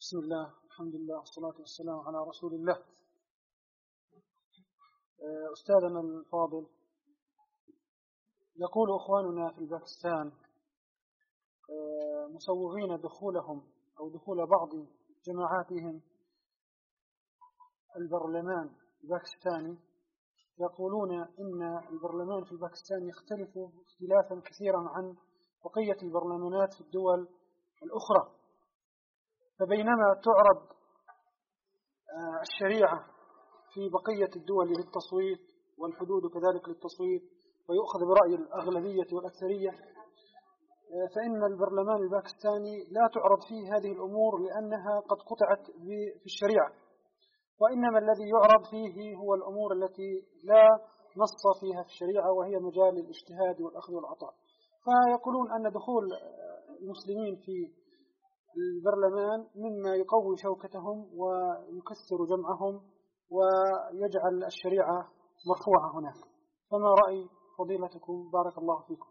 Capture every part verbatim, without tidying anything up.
بسم الله، الحمد لله، والصلاة والسلام على رسول الله. أستاذنا الفاضل، يقول أخواننا في باكستان مسوغين دخولهم أو دخول بعض جماعاتهم البرلمان الباكستاني، يقولون إن البرلمان في الباكستان يختلف اختلافا كثيرا عن بقية البرلمانات في الدول الأخرى. فبينما تعرض الشريعة في بقية الدول للتصويت والحدود كذلك للتصويت ويؤخذ برأي الأغلبية والأكثرية، فإن البرلمان الباكستاني لا تعرض فيه هذه الأمور لأنها قد قطعت في الشريعة، وإنما الذي يعرض فيه هو الأمور التي لا نص فيها في الشريعة وهي مجال الاجتهاد والأخذ والعطاء. فيقولون أن دخول المسلمين في البرلمان مما يقوي شوكتهم ويكسر جمعهم ويجعل الشريعة مرفوعة هناك. فما رأي فضيلتكم؟ بارك الله فيكم.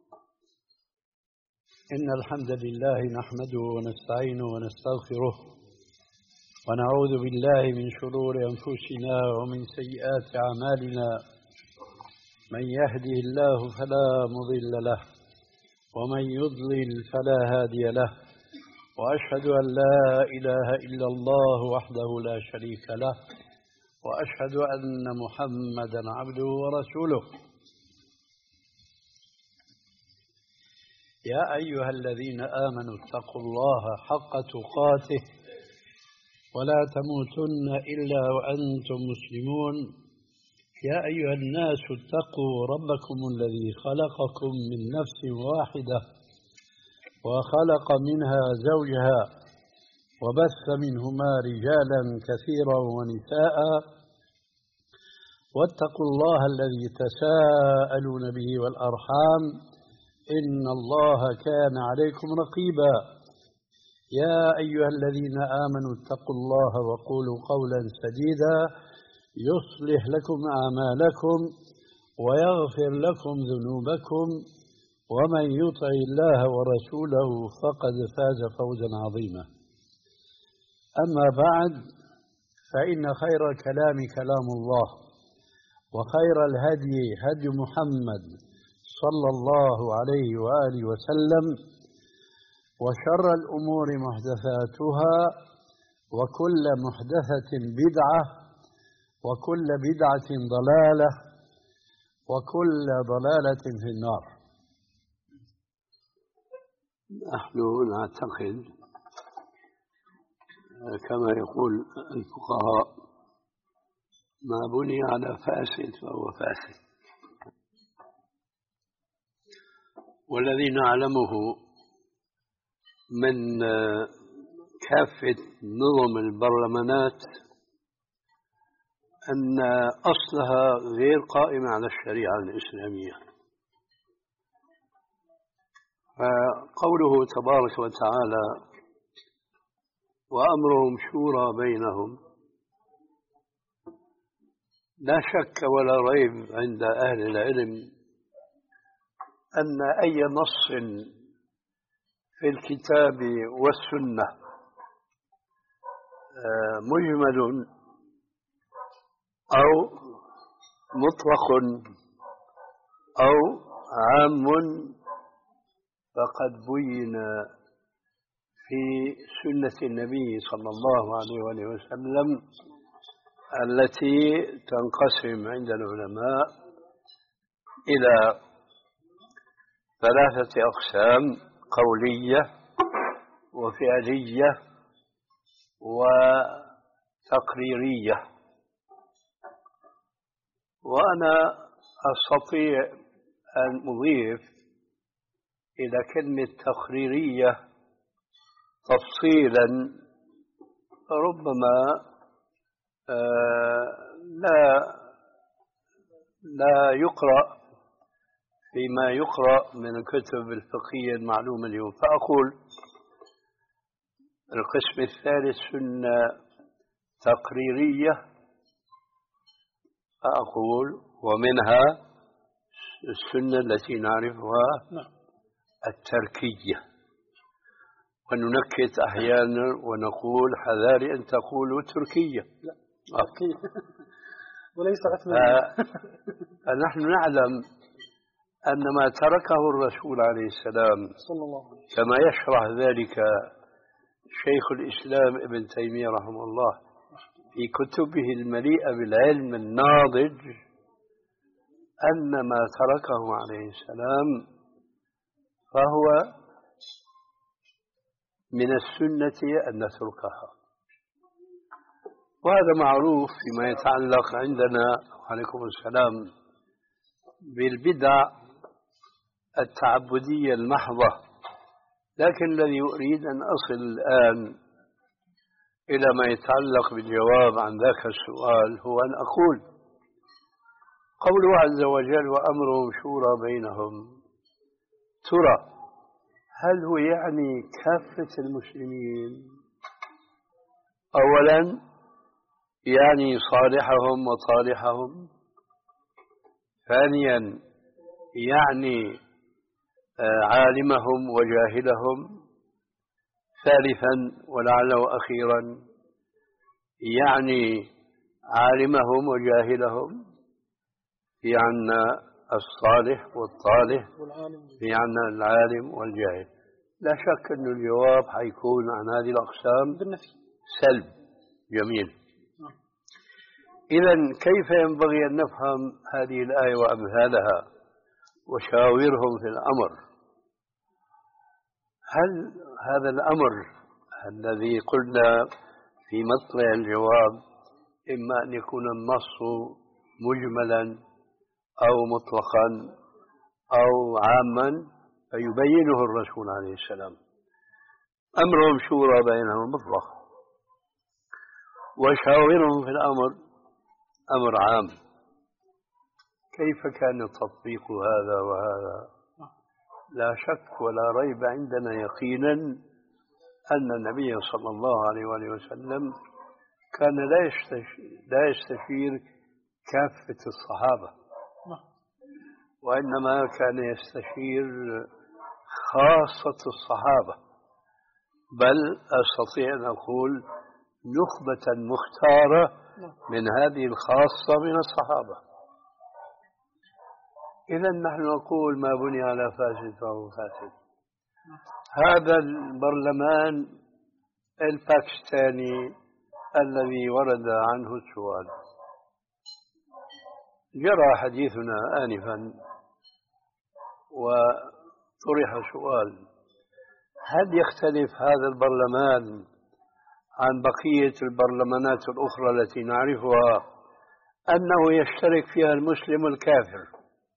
إن الحمد لله نحمده ونستعينه ونستغفره ونعوذ بالله من شرور أنفسنا ومن سيئات أعمالنا. من يهده الله فلا مضل له ومن يضلل فلا هادي له، وأشهد أن لا إله إلا الله وحده لا شريك له، وأشهد أن محمدا عبده ورسوله. يا أيها الذين آمنوا اتقوا الله حق تقاته ولا تموتن إلا وأنتم مسلمون. يا أيها الناس اتقوا ربكم الذي خلقكم من نفس واحدة وخلق منها زوجها وبث منهما رجالا كثيرا ونساء، واتقوا الله الذي تساءلون به والأرحام إن الله كان عليكم رقيبا. يا أيها الذين آمنوا اتقوا الله وقولوا قولا سديدا يصلح لكم أعمالكم ويغفر لكم ذنوبكم، ومن يطع الله ورسوله فقد فاز فوزا عظيما. أما بعد، فإن خير الكلام كلام الله، وخير الهدي هدي محمد صلى الله عليه وآله وسلم، وشر الأمور محدثاتها، وكل محدثة بدعة، وكل بدعة ضلالة، وكل ضلالة في النار. نحن نعتقد كما يقول الفقهاء: ما بني على فاسد فهو فاسد. والذي نعلمه من كافة نظم البرلمانات أن أصلها غير قائم على الشريعة الإسلامية. فقوله تبارك وتعالى: وأمرهم شورى بينهم، لا شك ولا ريب عند أهل العلم أن أي نص في الكتاب والسنة مجمل أو مطلق أو عام فقد بين في سنة النبي صلى الله عليه وسلم، التي تنقسم عند العلماء إلى ثلاثة أقسام: قولية وفعلية وتقريرية. وأنا أستطيع أن أضيف إلى كلمة تقريرية تفصيلا ربما لا لا يقرأ فيما يقرأ من الكتب الفقهية المعلومة اليوم. فأقول: القسم الثالث سنة تقريرية، فأقول ومنها السنة التي نعرفها التركية. وننكت أحيانا ونقول حذاري أن تقولوا تركية. لا تركية وليس عثمانية. فنحن نعلم أن ما تركه الرسول عليه السلام صلى الله عليه وسلم كما يشرح ذلك شيخ الإسلام ابن تيمية رحمه الله في كتبه المليئة بالعلم الناضج، أن ما تركه عليه السلام فهو من السنة أن نتركها، وهذا معروف فيما يتعلق عندنا وعليكم السلام بالبدع التعبدية المحضة. لكن الذي أريد أن أصل الآن إلى ما يتعلق بالجواب عن ذاك السؤال هو أن أقول قوله عز وجل وأمرهم شورى بينهم، ترى هل هو يعني كافة المسلمين؟ أولا يعني صالحهم وطالحهم، ثانيا يعني عالمهم وجاهلهم، ثالثا ولعله أخيرا يعني عالمهم وجاهلهم، في عنا الصالح والطالح، في عنا العالم والجاهل. لا شك أن الجواب حيكون عن هذه الأقسام بالنفي سلب. جميل. إذن كيف ينبغي أن نفهم هذه الآية وأمثالها وشاورهم في الأمر؟ هل هذا الأمر الذي قلنا في مطلع الجواب إما أن يكون النص مجملا أو مطلقا أو عاما فيبينه الرسول عليه السلام، أمرهم شورى بينهم مطلق، وشاورهم في الأمر أمر عام. كيف كان تطبيق هذا وهذا؟ لا شك ولا ريب عندنا يقينا أن النبي صلى الله عليه وآله وسلم كان لا يستشير, لا يستشير كافة الصحابة، وإنما كان يستشير خاصة الصحابة، بل أستطيع أن أقول نخبة مختارة من هذه الخاصة من الصحابة. إذن نحن نقول ما بني على فاسد فهو فاسد. هذا البرلمان الباكستاني الذي ورد عنه السؤال، جرى حديثنا آنفا وطرح سؤال: هل يختلف هذا البرلمان عن بقية البرلمانات الأخرى التي نعرفها أنه يشترك فيها المسلم والكافر؟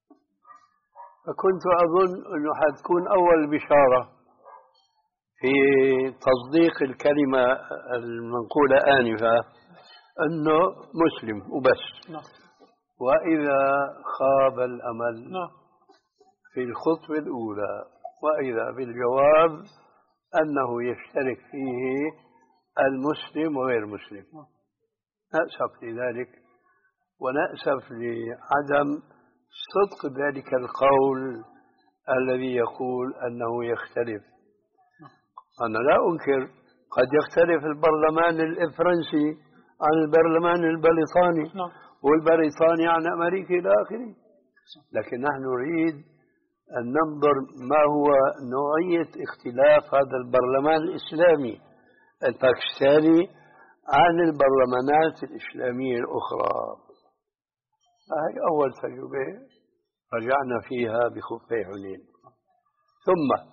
فكنت أظن أنه حتكون أول بشارة في تصديق الكلمة المنقولة آنفة أنه مسلم وبس. وإذا خاب الأمل في الخطوة الأولى وإذا بالجواب أنه يشترك فيه المسلم وغير المسلم. نأسف لذلك، ونأسف لعدم صدق ذلك القول الذي يقول أنه يختلف. أنا لا أنكر قد يختلف البرلمان الفرنسي عن البرلمان البريطاني والبريطاني عن أمريكا إلى آخره، لكن نحن نريد أن ننظر ما هو نوعية اختلاف هذا البرلمان الإسلامي الباكستاني عن البرلمانات الإسلامية الأخرى. هذه أول تجربة رجعنا فيها بخفي حنين. ثم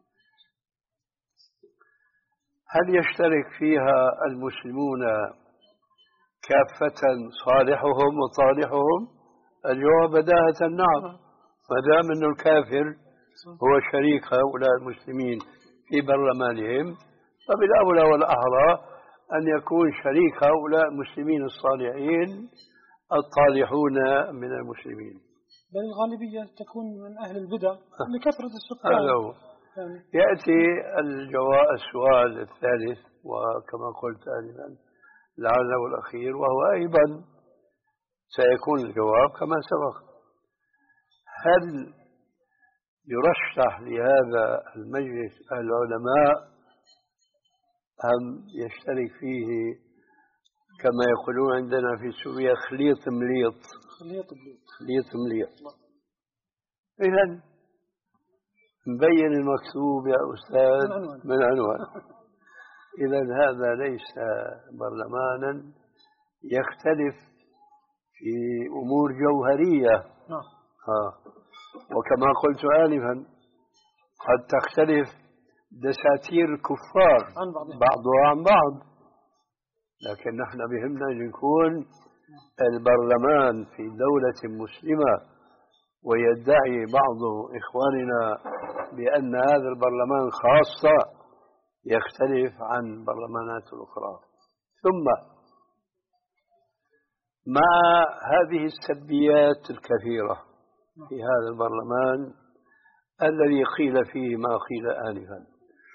هل يشترك فيها المسلمون كافة صالحهم وطالحهم؟ الجواب بداهة نعم، ما دام أن الكافر هو شريك هؤلاء المسلمين في برلمانهم، فبالأولى والأحرى أن يكون شريك هؤلاء المسلمين الصالحين الطالحون من المسلمين، بل الغالبية تكون من أهل البدع لكثرة السكان. هذا هو. يأتي الجواب السؤال الثالث، وكما قلت آنفا لعله الأخير، وهو أيضا سيكون الجواب كما سبق: هل يرشح لهذا المجلس العلماء هم يشترك فيه كما يقولون عندنا في سوريا خليط مليط. خليط مليط. خليط مليط. إذن مبين المكتوب يا أستاذ من عنوان, من عنوان. إذن هذا ليس برلمانا يختلف في أمور جوهرية. آه. وكما قلت آنفا قد تختلف دساتير الكفار عن بعضها عن بعض، لكن نحن بهمنا أن يكون البرلمان في دولة مسلمة، ويدعي بعض إخواننا بأن هذا البرلمان خاصة يختلف عن البرلمانات الأخرى. ثم مع هذه السلبيات الكثيرة في هذا البرلمان الذي قيل فيه ما قيل آنفا،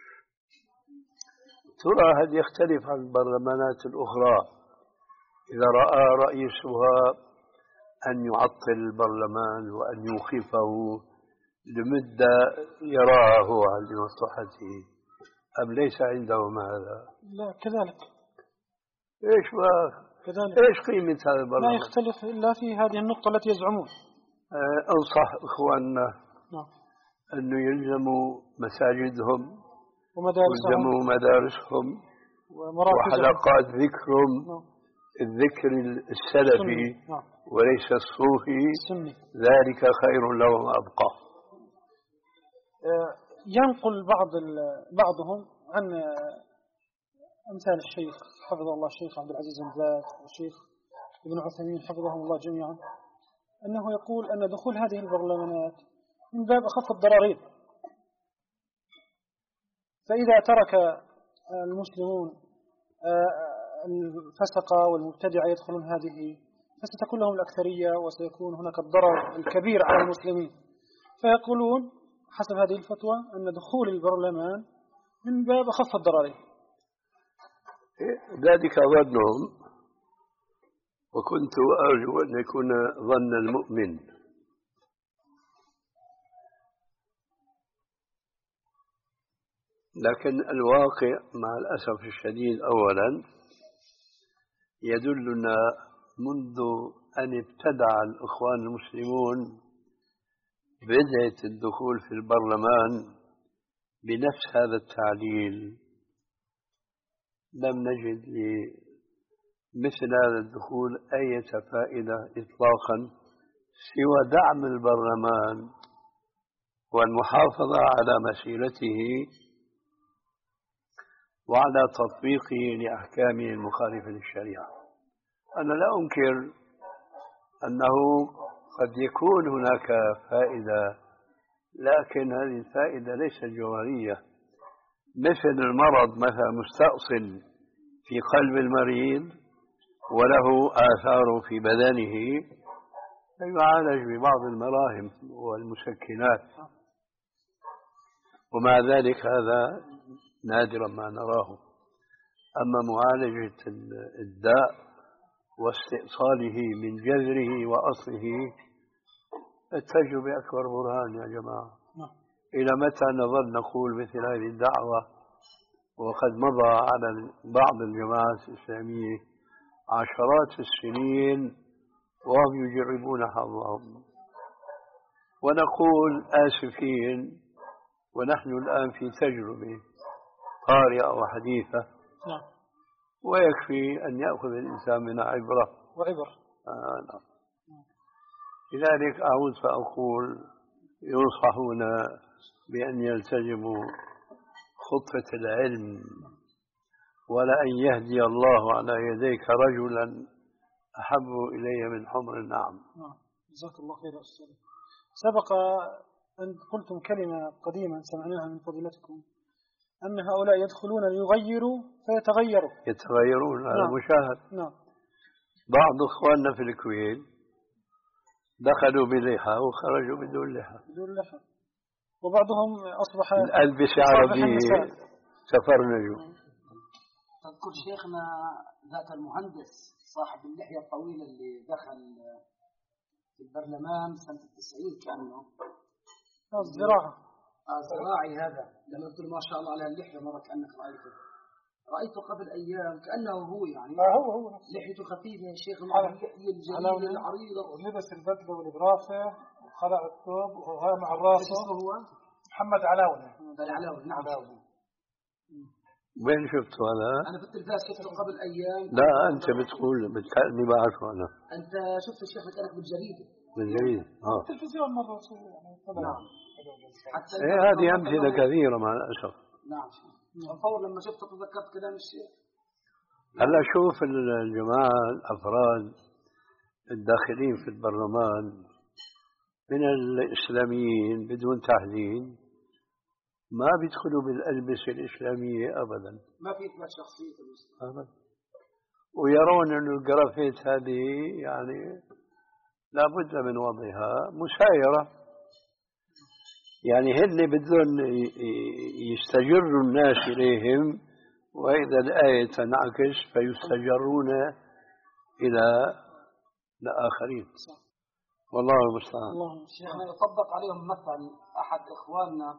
ترى هل يختلف عن البرلمانات الأخرى إذا رأى رئيسها أن يعطل البرلمان وأن يوقفه لمدة يراها هو لمصلحته، أم ليس عندهم هذا؟ لا كذلك. إيش ما كذلك. إيش قيمة هذا البرلمان؟ لا يختلف إلا في هذه النقطة التي يزعمون. أه أنصح إخواننا أنه يلزموا مساجدهم ومدارسهم ويلزموا مدارسهم وحلقات ذكرهم، الذكر السلفي وليس الصوفي، ذلك خير لهم وأبقى. ينقل بعض بعضهم عن أمثال الشيخ حفظه الله الشيخ عبد العزيز بن باز والشيخ ابن عثيمين حفظهم الله جميعا، أنه يقول أن دخول هذه البرلمانات من باب أخف الضررين، فإذا ترك المسلمون الفسقة والمبتدعة يدخلون هذه فستكون لهم الأكثرية وسيكون هناك الضرر الكبير على المسلمين، فيقولون حسب هذه الفتوى أن دخول البرلمان من باب أخف الضررين. ذلك ظنهم، وكنت أرجو أن يكون ظن المؤمن. لكن الواقع مع الأسف الشديد أولا يدلنا منذ أن ابتدع الإخوان المسلمون بدأت الدخول في البرلمان بنفس هذا التعليل، لم نجد لمثل هذا الدخول أي فائدة إطلاقا سوى دعم البرلمان والمحافظة على مسيرته وعلى تطبيقه لأحكامه المخالفة للشريعة. أنا لا أنكر أنه قد يكون هناك فائدة، لكن هذه الفائدة ليست جوهرية، مثل المرض مثلا مستأصل في قلب المريض وله آثار في بدنه يعالج ببعض المراهم والمسكنات، ومع ذلك هذا نادرا ما نراه. أما معالجة الداء واستئصاله من جذره وأصله التجربة أكبر برهان يا جماعة. إلى متى نظل نقول مثل هذه الدعوة وقد مضى على بعض الجماعات الإسلامية عشرات السنين وهم يجربون حظهم، ونقول آسفين ونحن الآن في تجربة طارئة وحديثة، ويكفي أن يأخذ الإنسان منها عبرة وعبر. آه نعم. لذلك أعود فأقول ينصحون بأن يلتزموا خطة العلم، ولأن يهدي الله على يديك رجلا أحب إلي من حمر النعم. جزاك الله خير أستاذ. سبق أن قلتم كلمة قديما سمعناها من فضيلتكم أن هؤلاء يدخلون ليغيروا فيتغيروا. يتغيرون على نعم. مشاهد. نعم. بعض إخواننا في الكويت دخلوا بلحى وخرجوا بدون لحى. بدون لحى. وبعضهم أصبح الألبسة عربية سفرنجو. تذكر شيخنا ذاك المهندس صاحب اللحية الطويلة اللي دخل في البرلمان سنة التسعين كأنه الزراعة الزراعي هذا لما قلت له ما شاء الله على اللحية مرة كأنك رأيته رأيته قبل أيام كأنه هو يعني آه هو هو نفسه. لحيته خفيفة يا شيخ، على اللحية على الجميلة العريضة، ولبس البدلة والبرافة وخلع الثوب وهو مع الراس. ايش اسمه هو؟ محمد علاونة. العلاوي. نعم. علاونة. وين شفته هذا؟ أنا في التلفاز شفته قبل أيام. لا أنت بتقول بتكلمني ما أعرفه أنا. أنت شفت الشيخ لك بالجريدة. بالجريدة. آه. التلفزيون مرة يعني. نعم. حتى إيه هذه أمثلة كثيرة مع الأسف. نعم. أتصور لما شفته تذكرت كلام الشيخ. هلا شوف الجماعة الأفراد الداخلين في البرلمان من الإسلاميين بدون تحديد ما بيدخلوا بالألبسة الإسلامية أبدا. ما في إثبات شخصية المسلم. أبدا. ويرون أن الجرافيت هذه يعني لابد من وضعها مسايرة، يعني هن بدون يستجروا الناس إليهم، وإذا الآية تنعكس فيستجرون إلى الآخرين. والله المستعان. شيخنا يطبق عليهم مثل أحد إخواننا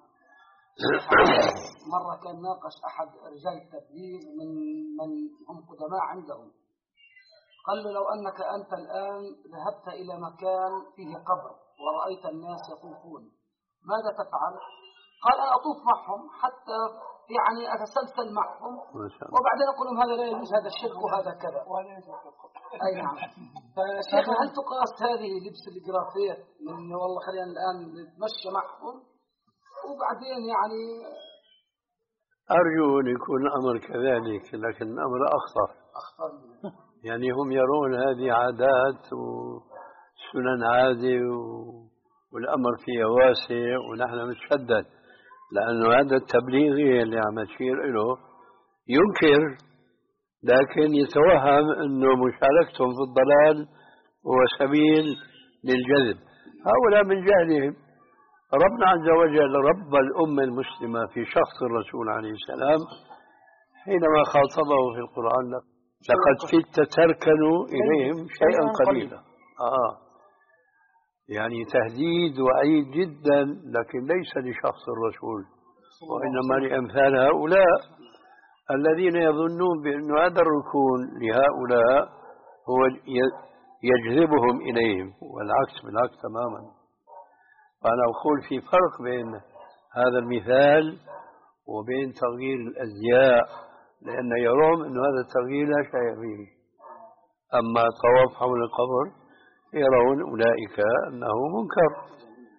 مرة كان ناقش أحد رجال التبليغ من من هم قدماء عندهم، قال له لو أنك أنت الآن ذهبت إلى مكان فيه قبر ورأيت الناس يطوفون ماذا تفعل؟ قال أنا أطوف معهم حتى يعني أتسلسل معهم وبعدين أقول لهم هذا لا يجوز، هذا الشرك وهذا كذا. أي نعم. فشيخ هل تقاس هذه لبس الجرافيت من والله خلينا الآن نتمشى معهم وبعدين يعني؟ أرجو أن يكون الأمر كذلك، لكن الأمر أخطر. أخطر يعني هم يرون هذه عادات وسنن عادة والأمر فيها واسع ونحن نتشدد، لأنه هذا التبليغي اللي عم تشير له ينكر لكن يتوهم أنه مشاركتهم في الضلال هو سبيل للجذب. هؤلاء من جهلهم. ربنا عز وجل رب الأمة المسلمة في شخص الرسول عليه السلام حينما خاطبه في القرآن لقد كدت تركنوا إليهم شيئا قليلا. آه. يعني تهديد وعيد جدا، لكن ليس لشخص الرسول وإنما لأمثال هؤلاء الذين يظنون بأن هذا الركون لهؤلاء هو يجذبهم إليهم، والعكس بالعكس تماما. فأنا أقول في فرق بين هذا المثال وبين تغيير الأزياء، لأن يرون أن هذا التغيير لا شيء فيه. أما الطواف حول القبر يرون أولئك أنه منكر.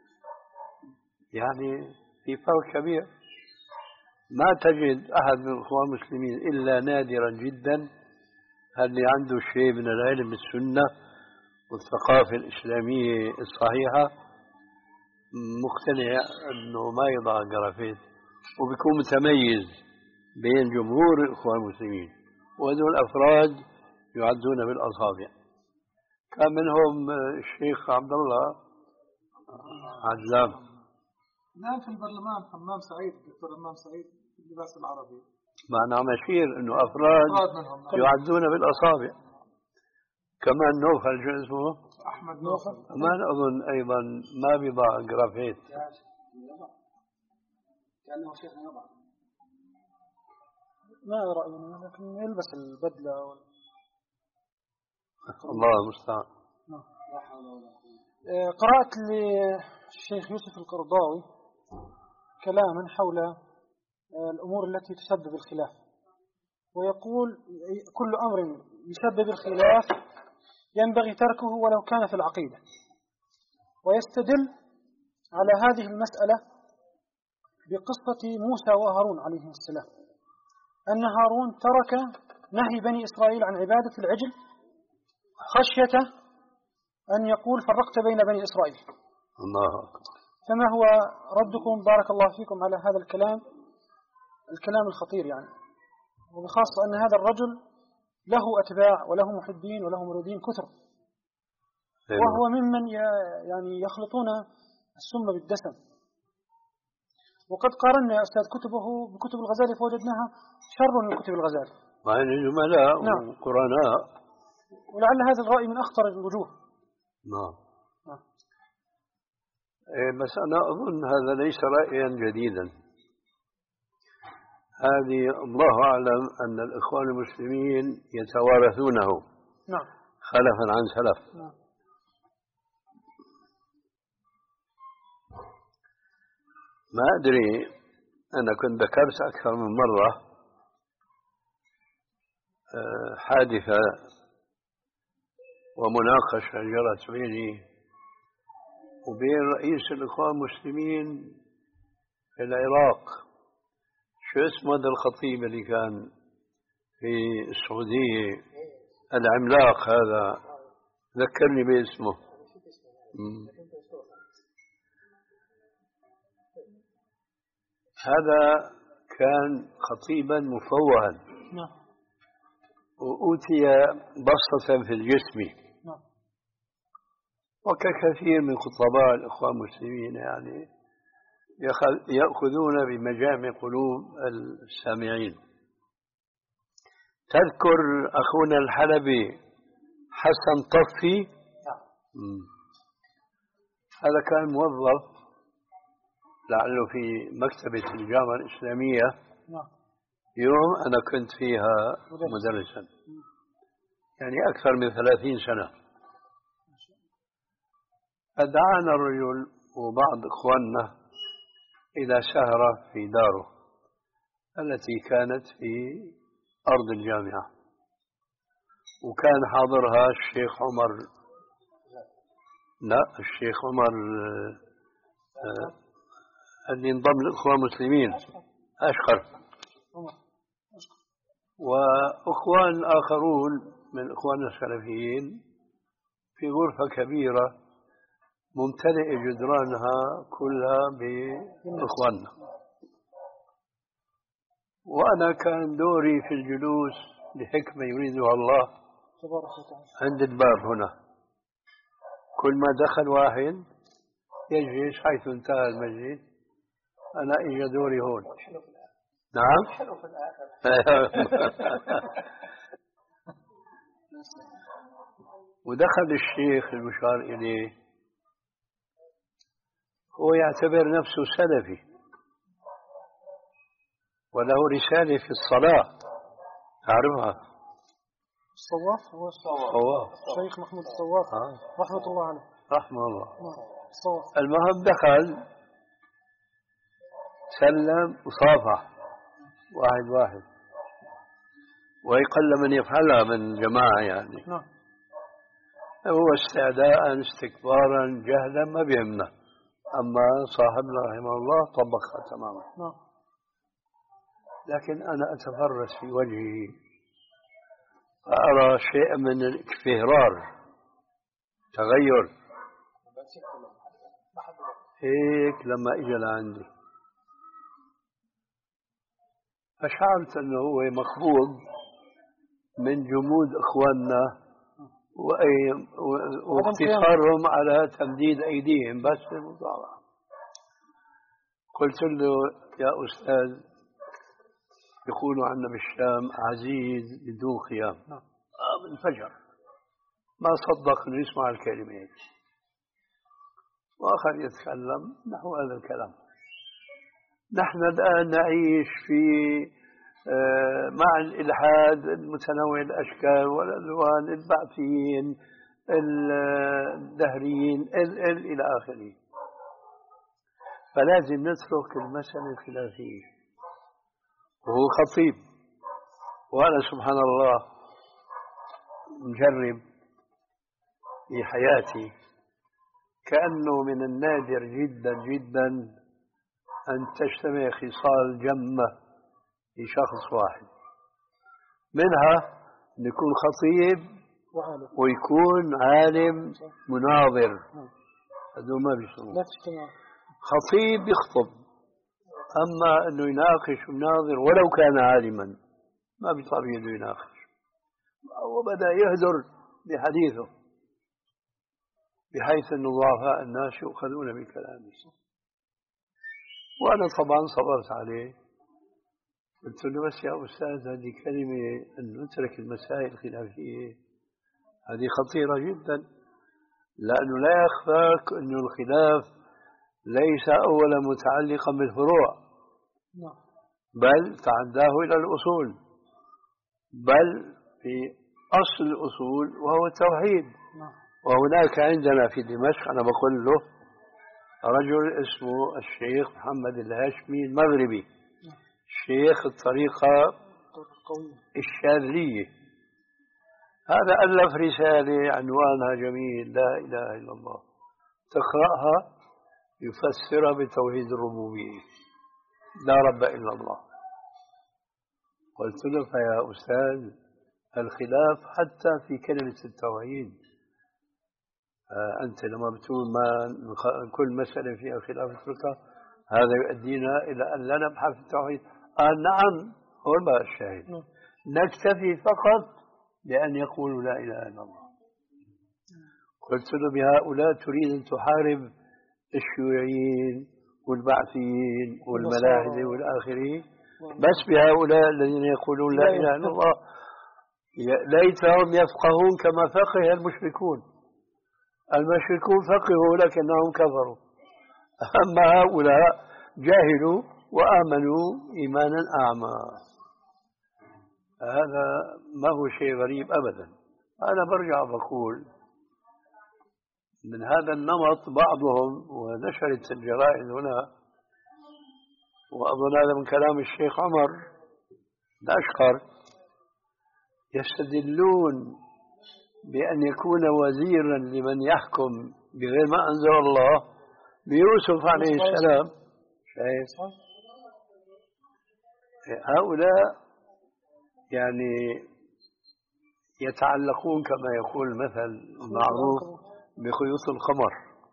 يعني في فرق كبير. ما تجد أحد من الإخوان المسلمين إلا نادرا جدا اللي عنده شيء من العلم بالسنة والثقافة الإسلامية الصحيحة مقتنع أنه ما يضع جرافيت وبيكون متميز بين جمهور الإخوان المسلمين، وهذول الأفراد يعدون بالأصابع. كان منهم الشيخ عبد الله عجلان. نعم في البرلمان حمام سعيد، الدكتور حمام سعيد في اللباس العربي. معنى عم أشير أنه أفراد يعدون بالأصابع. كمان نوفل شو اسمه؟ أحمد نوفل. ما أظن أيضا ما بيضع جرافيت. كأنه شيخ يضع. ما رأينا، لكن يلبس البدلة وال... الله المستعان. قرأت للشيخ يوسف القرضاوي كلاما حول الأمور التي تسبب الخلاف، ويقول كل أمر يسبب الخلاف ينبغي تركه ولو كان في العقيدة، ويستدل على هذه المسألة بقصة موسى وهارون عليه السلام، أن هارون ترك نهي بني إسرائيل عن عبادة العجل خشية أن يقول فرقت بين بني إسرائيل. الله أكبر. فما هو ردكم بارك الله فيكم على هذا الكلام الكلام الخطير يعني، وبخاصة أن هذا الرجل له أتباع وله محبين وله مريدين كثر، وهو ممن يعني يخلطون السم بالدسم. وقد قارنا يا أستاذ كتبه بكتب الغزالي فوجدناها شر من كتب الغزالي، مع أن جملاء نعم. وقرناء، ولعل هذا الرأي من أخطر الوجوه. نعم. نعم. إيه بس أنا أظن هذا ليس رأيا جديدا. هذه الله أعلم أن الإخوان المسلمين يتوارثونه نعم خلفا عن سلف. نعم. ما أدري، أنا كنت ذكرت أكثر من مرة حادثة ومناقشة جرت بيني وبين رئيس الإخوان المسلمين في العراق، شو اسمه هذا الخطيب اللي كان في السعودية العملاق هذا، ذكرني باسمه. هذا كان خطيبا مفوها نعم. وأوتي بسطة في الجسم نعم. وككثير من خطباء الإخوان المسلمين يعني يأخذون بمجامع قلوب السامعين. تذكر أخونا الحلبي حسن طفي؟ نعم. هذا كان موظف لعله في مكتبة الجامعة الإسلامية. نعم. يوم أنا كنت فيها مدرسا، يعني أكثر من ثلاثين سنة. فدعانا الرجل وبعض إخواننا إلى سهرة في داره التي كانت في أرض الجامعة، وكان حاضرها الشيخ عمر، لا الشيخ عمر اللي انضم للإخوان المسلمين أشقر، وأخوان آخرون من إخواننا السلفيين في غرفة كبيرة ممتلئ جدرانها كلها بإخواننا، وأنا كان دوري في الجلوس لحكمة يريدها الله عند الباب هنا. كل ما دخل واحد يجلس حيث انتهى المجلس، أنا إجا دوري هون. نعم. حلو في الآخر. ودخل الشيخ المشار إليه، هو يعتبر نفسه سلفي وله رسالة في الصلاة تعرفها؟ الصواف هو الصواف الشيخ محمود الصواف آه. رحمة الله عليه. رحمه الله. الصواف. المهم دخل سلم وصافح واحد واحد، ويقل من يفعلها من جماعة يعني. نعم. هو استعداء استكبارا جهلا ما بيهمنا، أما صاحبنا رحمه الله طبقها تماما. نعم. لكن أنا أتفرس في وجهه فأرى شيء من الاكفهرار، تغير هيك لما إجا لعندي، فشعرت أنه هو مخبوض من جمود إخواننا واقتصارهم على تمديد أيديهم بس المطالعة. قلت له يا أستاذ، يقولوا عنا بالشام عزيز بدون خيام. آه من فجر ما صدق أن يسمع الكلمات، وآخر يتكلم نحو هذا الكلام. نحن الآن نعيش في مع الإلحاد المتنوع الأشكال والألوان، البعثيين الدهريين ال ال إلى آخره، فلازم نترك المسألة الخلافية. وهو خطيب، وأنا سبحان الله مجرب في حياتي كأنه من النادر جدا جدا أن تجتمع خصال جمة في شخص واحد، منها أن يكون خطيب ويكون عالم مناظر. هذول ما بيسموه خطيب يخطب، أما أنه يناقش مناظر ولو كان عالما ما بيطلع بيده يناقش، وبدأ يهدر بحديثه بحيث أن ضعفاء الناس يؤخذون بكلامه. وأنا طبعا صبرت عليه، قلت له بس يا أستاذ هذه كلمة أن نترك المسائل الخلافية هذه خطيرة جدا، لأنه لا يخفاك أن الخلاف ليس أولا متعلقا بالفروع، بل تعداه إلى الأصول، بل في أصل الأصول وهو التوحيد. وهناك عندنا في دمشق أنا بقول له رجل اسمه الشيخ محمد الهاشمي المغربي، شيخ الطريقة الشاذلية، هذا ألف رسالة عنوانها جميل، لا إله إلا الله، تقرأها يفسرها بتوحيد الربوبية، لا رب إلا الله. قلت له يا أستاذ الخلاف حتى في كلمة التوحيد، أنت لما بتقول ما كل مسألة فيها خلاف اتركها، هذا يؤدينا إلى أن لا نبحث في التوحيد. قال نعم، هو ما الشاهد، نكتفي فقط بأن يقولوا لا إله إلا الله. قلت له بهؤلاء تريد أن تحارب الشيوعيين والبعثيين والملاحدة والآخرين، بس بهؤلاء الذين يقولون لا إله إلا الله ليتهم يفقهون كما فقه المشركون. المشركون فقهوا لكنهم كفروا، أما هؤلاء جاهلوا وآمنوا إيمانا أعمى. هذا ما هو شيء غريب أبدا. أنا برجع بقول من هذا النمط بعضهم، ونشرت الجرائد هنا، وأظن هذا من كلام الشيخ عمر الأشقر، يستدلون بأن يكون وزيرا لمن يحكم بغير ما أنزل الله بيوسف عليه السلام. شايف هؤلاء يعني يتعلقون كما يقول المثل المعروف بخيوط القمر،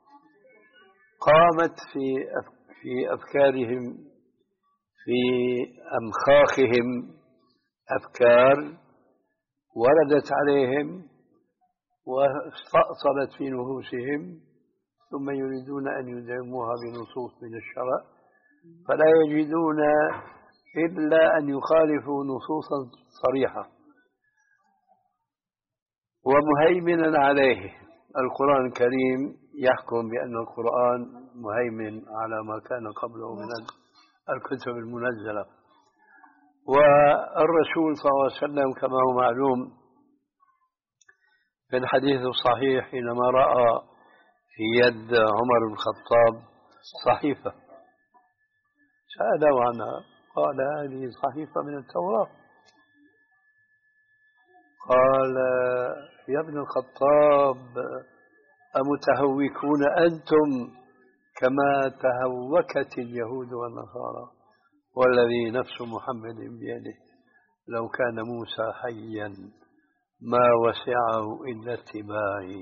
قامت في في أفكارهم في أمخاخهم أفكار وردت عليهم واستأصلت في نفوسهم، ثم يريدون أن يدعموها بنصوص من الشرع، فلا يجدون إلا أن يخالفوا نصوصا صريحة ومهيمنا عليه. القرآن الكريم يحكم بأن القرآن مهيمن على ما كان قبله من الكتب المنزلة، والرسول صلى الله عليه وسلم كما هو معلوم في الحديث الصحيح حينما رأى في يد عمر بن الخطاب صحيفة سأله عنها، قال هذه صحيفة من التوراة. قال يا ابن الخطاب أمتهوكون أنتم كما تهوكت اليهود والنصارى، والذي نفس محمد بيده لو كان موسى حيا ما وسعه إلا اتباعي.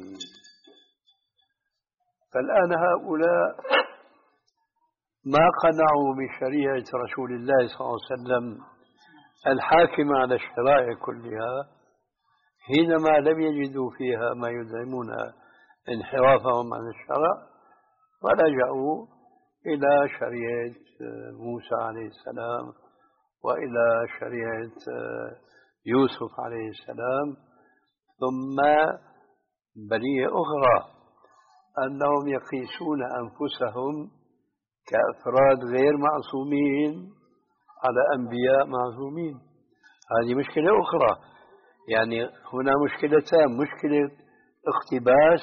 فالآن هؤلاء ما قنعوا بشريعة رسول الله صلى الله عليه وسلم الحاكمة على الشرائع كلها، حينما لم يجدوا فيها ما يدعمون انحرافهم عن الشرع، ولجأوا إلى شريعة موسى عليه السلام وإلى شريعة يوسف عليه السلام. ثم بلية أخرى أنهم يقيسون أنفسهم كأفراد غير معصومين على أنبياء معصومين. هذه مشكلة أخرى، يعني هنا مشكلتان: مشكلة اقتباس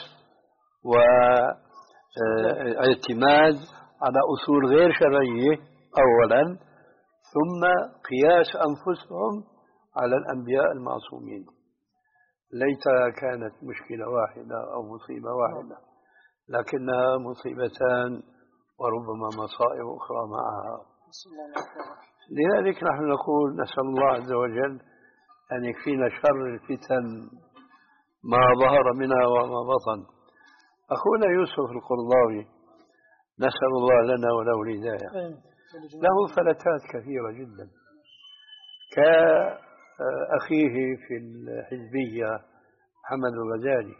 واعتماد على أصول غير شرعية أولا، ثم قياس أنفسهم على الأنبياء المعصومين. ليتها كانت مشكلة واحدة أو مصيبة واحدة، لكنها مصيبتان وربما مصائب أخرى معها. لذلك نحن نقول نسأل الله عز وجل أن يكفينا شر الفتن ما ظهر منها وما بطن. أخونا يوسف القرضاوي نسأل الله لنا وله الهداية، له فلتات كثيرة جدا كأخيه في الحزبية محمد الغزالي،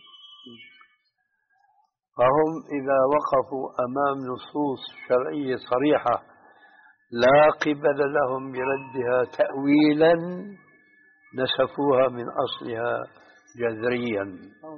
فهم إذا وقفوا أمام نصوص شرعية صريحة لا قبل لهم بردها تأويلا نسفوها من أصلها جذريا.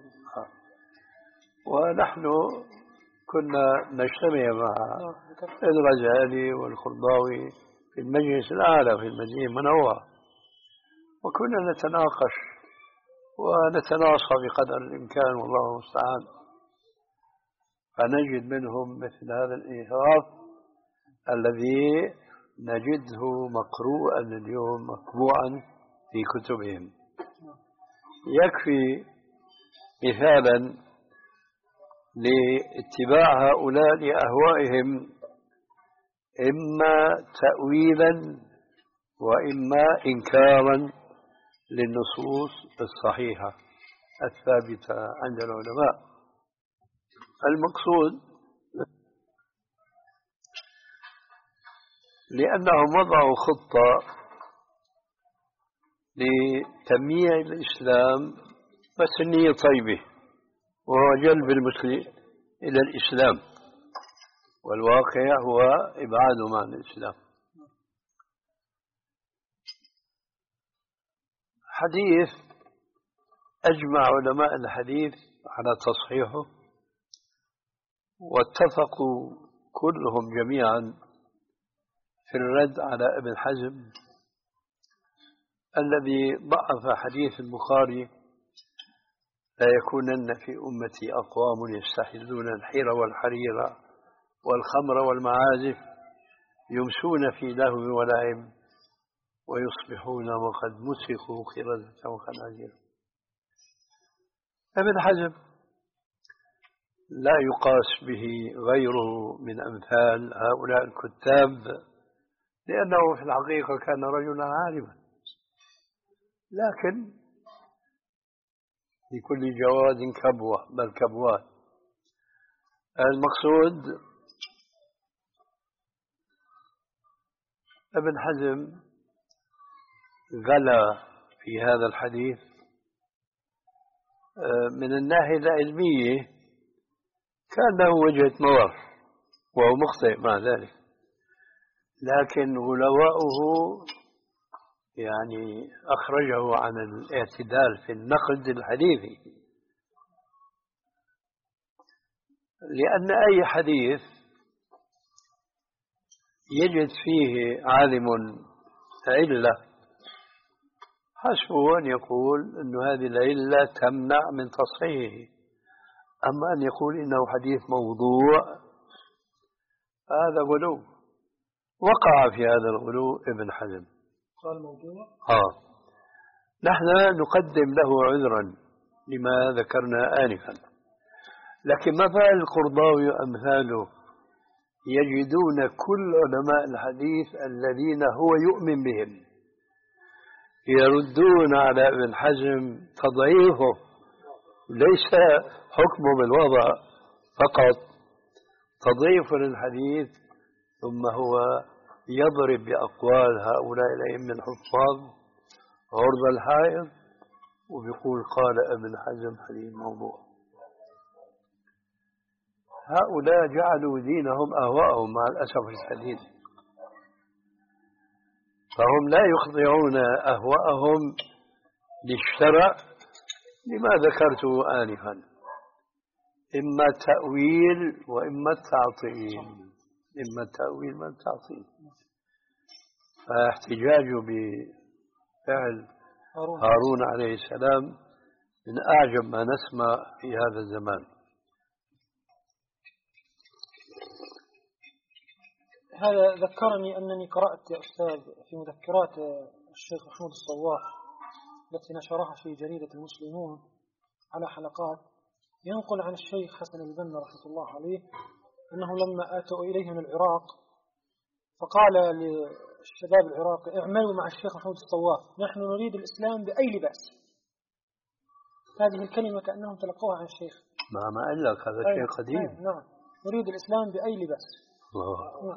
ونحن كنا نجتمع مع الغزالي والقرضاوي في المجلس الأعلى في المدينة المنورة، وكنا نتناقش ونتناصى بقدر الإمكان والله المستعان، فنجد منهم مثل هذا الإنحراف الذي نجده مقروءا اليوم مطبوعا في كتبهم. يكفي مثالا لاتباع هؤلاء لأهوائهم، إما تأويلا وإما إنكارا للنصوص الصحيحة الثابتة عند العلماء. المقصود لأنهم وضعوا خطة لتمييع الإسلام، بس النية طيبة، وهو جلب المسلم إلى الإسلام، والواقع هو إبعاده عن الإسلام. حديث أجمع علماء الحديث على تصحيحه، واتفقوا كلهم جميعا في الرد على ابن حزم الذي ضعف حديث البخاري: لا يكونن في أمتي أقوام يستحلون الحير والحرير والخمر والمعازف يمسون في لهو ولعب ويصبحون وقد مسخوا قردة وخنازير. ابن حزم لا يقاس به غيره من أمثال هؤلاء الكتاب، لأنه في الحقيقة كان رجلا عالما، لكن لكل جواد كبوة بل كبوات. المقصود ابن حزم غلا في هذا الحديث من الناحية العلمية، كان له وجهة نظر وهو مخطئ مع ذلك، لكن غلواؤه يعني أخرجه عن الاعتدال في النقد الحديثي، لأن أي حديث يجد فيه عالم علة حسبه أن يقول أن هذه العلة تمنع من تصحيحه، أما أن يقول إنه حديث موضوع هذا غلو. وقع في هذا الغلو ابن حزم. قال موضوع؟ آه نحن نقدم له عذرا لما ذكرنا آنفا، لكن مثل القرضاوي وأمثاله يجدون كل علماء الحديث الذين هو يؤمن بهم يردون على ابن حزم تضعيفه، ليس حكمه بالوضع فقط، تضعيف للحديث، ثم هو يضرب بأقوال هؤلاء الأئمة الحفاظ عرض الحائض وبيقول قال ابن حزم حديث موضوع. هؤلاء جعلوا دينهم أهواءهم مع الأسف الشديد، فهم لا يخضعون أهواءهم للشرع لما ذكرته آنفا، إما التأويل وإما التعطيل، إما التأويل وإما التعطيل. فاحتجاج بفعل هارون عليه السلام من أعجب ما نسمع في هذا الزمان. هذا ذكرني أنني قرأت يا أستاذ في مذكرات الشيخ محمود الصواف التي نشرها في جريدة المسلمون على حلقات، ينقل عن الشيخ حسن البنا رحمة الله عليه أنه لما آتوا إليه من العراق فقال للشباب العراقي: اعملوا مع الشيخ محمود الصواف، نحن نريد الإسلام بأي لباس. هذه الكلمة كأنهم تلقوها عن الشيخ. ما ما قال لك هذا شيء قديم. نعم، نريد الإسلام بأي لباس. الله.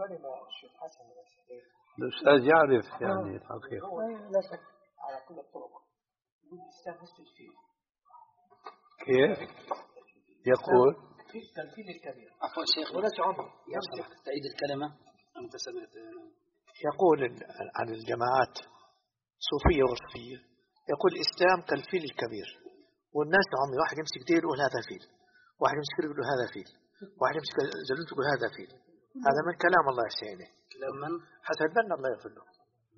الأستاذ يعرف يعني الحقيقة. لا شك. على كل الطرق الإسلام مسجد فيه. كيف يقول؟ في التنفيذ الكبير. عفوا شيخ، ولا عمر يمسك تعيد الكلمة. أنت سمعت؟ يقول عن الجماعات صوفية وصفية، يقول الإسلام كالفيل الكبير، والناس عمي واحد يمسك ديل يقول هذا فيل، واحد يمسك يقول هذا فيل، واحد يمسك زلوت يقول هذا فيل. هذا من كلام الله سبحانه. كلام من؟ حسن البنا الله يغفر له.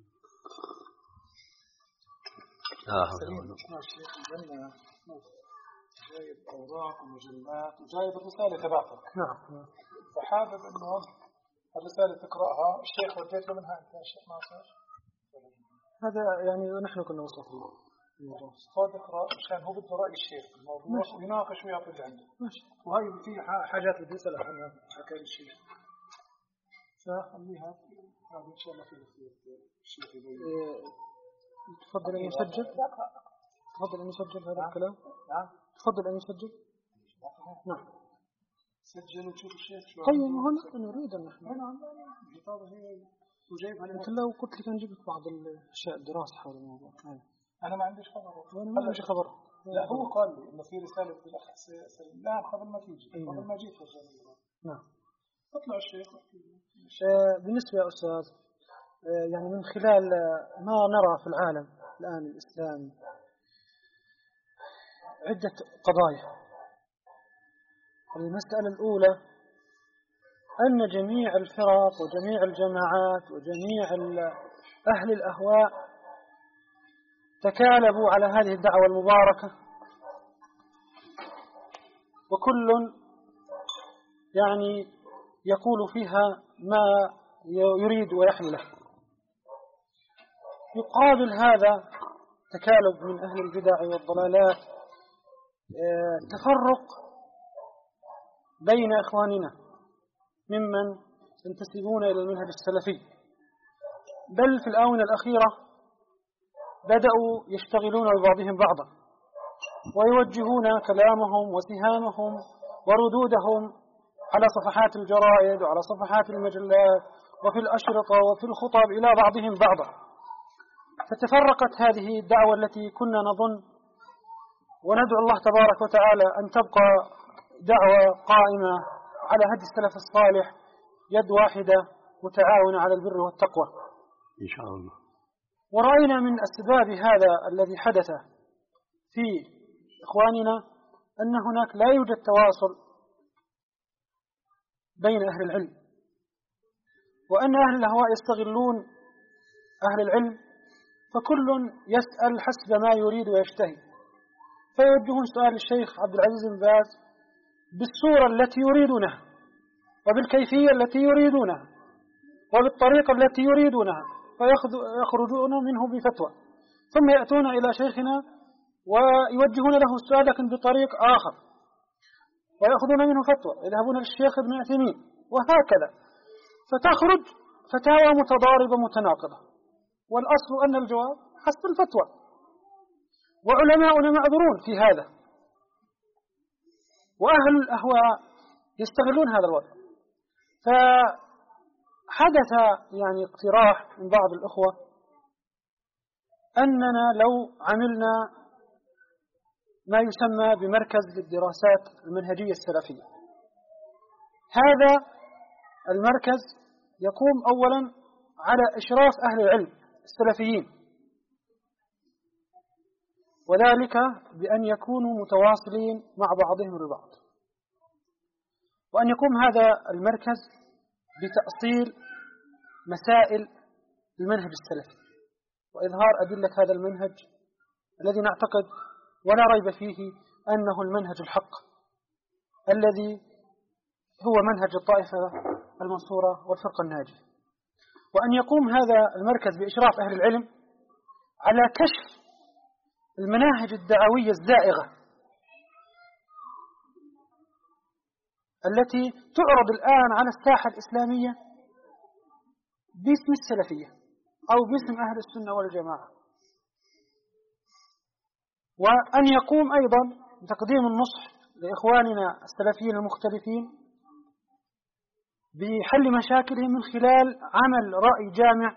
آه. الشيخ البنا جايب أوراق ومجلات وجايب الرسالة تبعته. نعم. فحابب إنه الرسالة تقرأها. الشيخ وديت له منها أنت يا شيخ ناصر؟ هذا يعني نحن كنا وسط الموضوع. صاد اقرأ مشان هو بده رأي الشيخ في الموضوع ويناقش ويعطي اللي عنده. ماشي. وهي في حاجات بدي أسألها عنها حكى الشيخ. فخليها هذا إن شاء الله في الشيخ يبين. تفضل أن يسجل. تفضل أن يسجل هذا الكلام. نعم. تفضل أن يسجل. نعم. سجل وتشوف الشيخ شو. طيب هون نريد أن نحن. نعم. الخطابة هي وجايب على. أنت لو قلت لك أن جبت بعض الأشياء الدراسة حول الموضوع. أنا ما عنديش خبر. أنا ما عندي خبر. لا هو قال لي إنه في رسالة بالأخ سليم. لا قبل ما تيجي. قبل ما جيت الرسالة. نعم. اطلع الشيخ. بالنسبة يا أستاذ يعني من خلال ما نرى في العالم الآن الإسلامي عدة قضايا. المسألة الأولى أن جميع الفرق وجميع الجماعات وجميع أهل الأهواء تكالبوا على هذه الدعوة المباركة، وكل يعني يقول فيها ما يريد ويحمله. يقابل هذا تكالب من أهل البدع والضلالات، تفرق بين إخواننا ممن ينتسبون إلى المنهج السلفي، بل في الآونة الأخيرة بدأوا يشتغلون ببعضهم بعضا ويوجهون كلامهم وسهامهم وردودهم على صفحات الجرائد وعلى صفحات المجلات وفي الأشرطة وفي الخطب إلى بعضهم بعضا. فتفرقت هذه الدعوة التي كنا نظن وندعو الله تبارك وتعالى أن تبقى دعوة قائمة على هدي السلف الصالح، يد واحدة متعاونة على البر والتقوى إن شاء الله. ورأينا من أسباب هذا الذي حدث في إخواننا أن هناك لا يوجد تواصل بين أهل العلم، وأن أهل الأهواء يستغلون أهل العلم، فكل يسأل حسب ما يريد ويشتهي، فيوجهون سؤال الشيخ عبد العزيز بن باز بالصورة التي يريدونها وبالكيفية التي يريدونها وبالطريقة التي يريدونها، فيخرجون منه بفتوى، ثم يأتون إلى شيخنا ويوجهون له السؤال لكن بطريق آخر ويأخذون منه فتوى، يذهبون للشيخ ابن عثيمين وهكذا، فتخرج فتاوى متضاربة متناقضة، والأصل أن الجواب حسب الفتوى، وعلماؤنا معذورون في هذا، وأهل الأهواء يستغلون هذا الوضع. فحدث يعني اقتراح من بعض الأخوة أننا لو عملنا ما يسمى بمركز للدراسات المنهجية السلفية. هذا المركز يقوم أولا على إشراف أهل العلم السلفيين، وذلك بأن يكونوا متواصلين مع بعضهم البعض، وأن يقوم هذا المركز بتأصيل مسائل المنهج السلفي وإظهار أدلة هذا المنهج الذي نعتقد ولا ريب فيه أنه المنهج الحق الذي هو منهج الطائفة المنصورة والفرقة الناجية، وأن يقوم هذا المركز بإشراف أهل العلم على كشف المناهج الدعوية الزائغة التي تعرض الآن على الساحة الإسلامية باسم السلفية أو باسم أهل السنة والجماعة، وأن يقوم أيضا بتقديم النصح لإخواننا السلفيين المختلفين بحل مشاكلهم من خلال عمل رأي جامع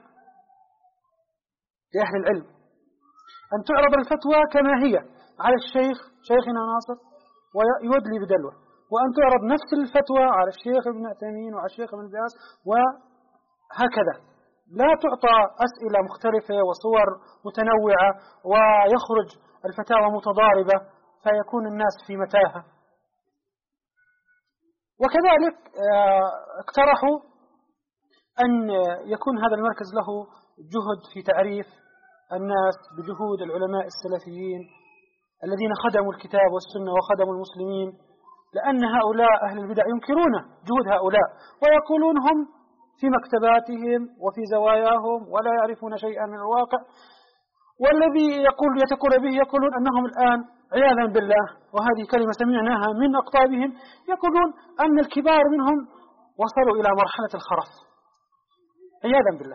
لأهل العلم، أن تعرض الفتوى كما هي على الشيخ شيخنا ناصر ويدلي بدلوه، وأن تعرض نفس الفتوى على الشيخ ابن عثيمين وعلى الشيخ ابن باز وهكذا، لا تعطى أسئلة مختلفة وصور متنوعة ويخرج الفتاوى متضاربة فيكون الناس في متاهة. وكذلك اقترحوا أن يكون هذا المركز له جهد في تعريف الناس بجهود العلماء السلفيين الذين خدموا الكتاب والسنة وخدموا المسلمين، لأن هؤلاء أهل البدع ينكرون جهود هؤلاء ويقولون هم في مكتباتهم وفي زواياهم ولا يعرفون شيئا من الواقع، والذي يقول يتقول به يقولون أنهم الآن عياذا بالله، وهذه كلمة سمعناها من أقطابهم، يقولون أن الكبار منهم وصلوا إلى مرحلة الخرف عياذا بالله.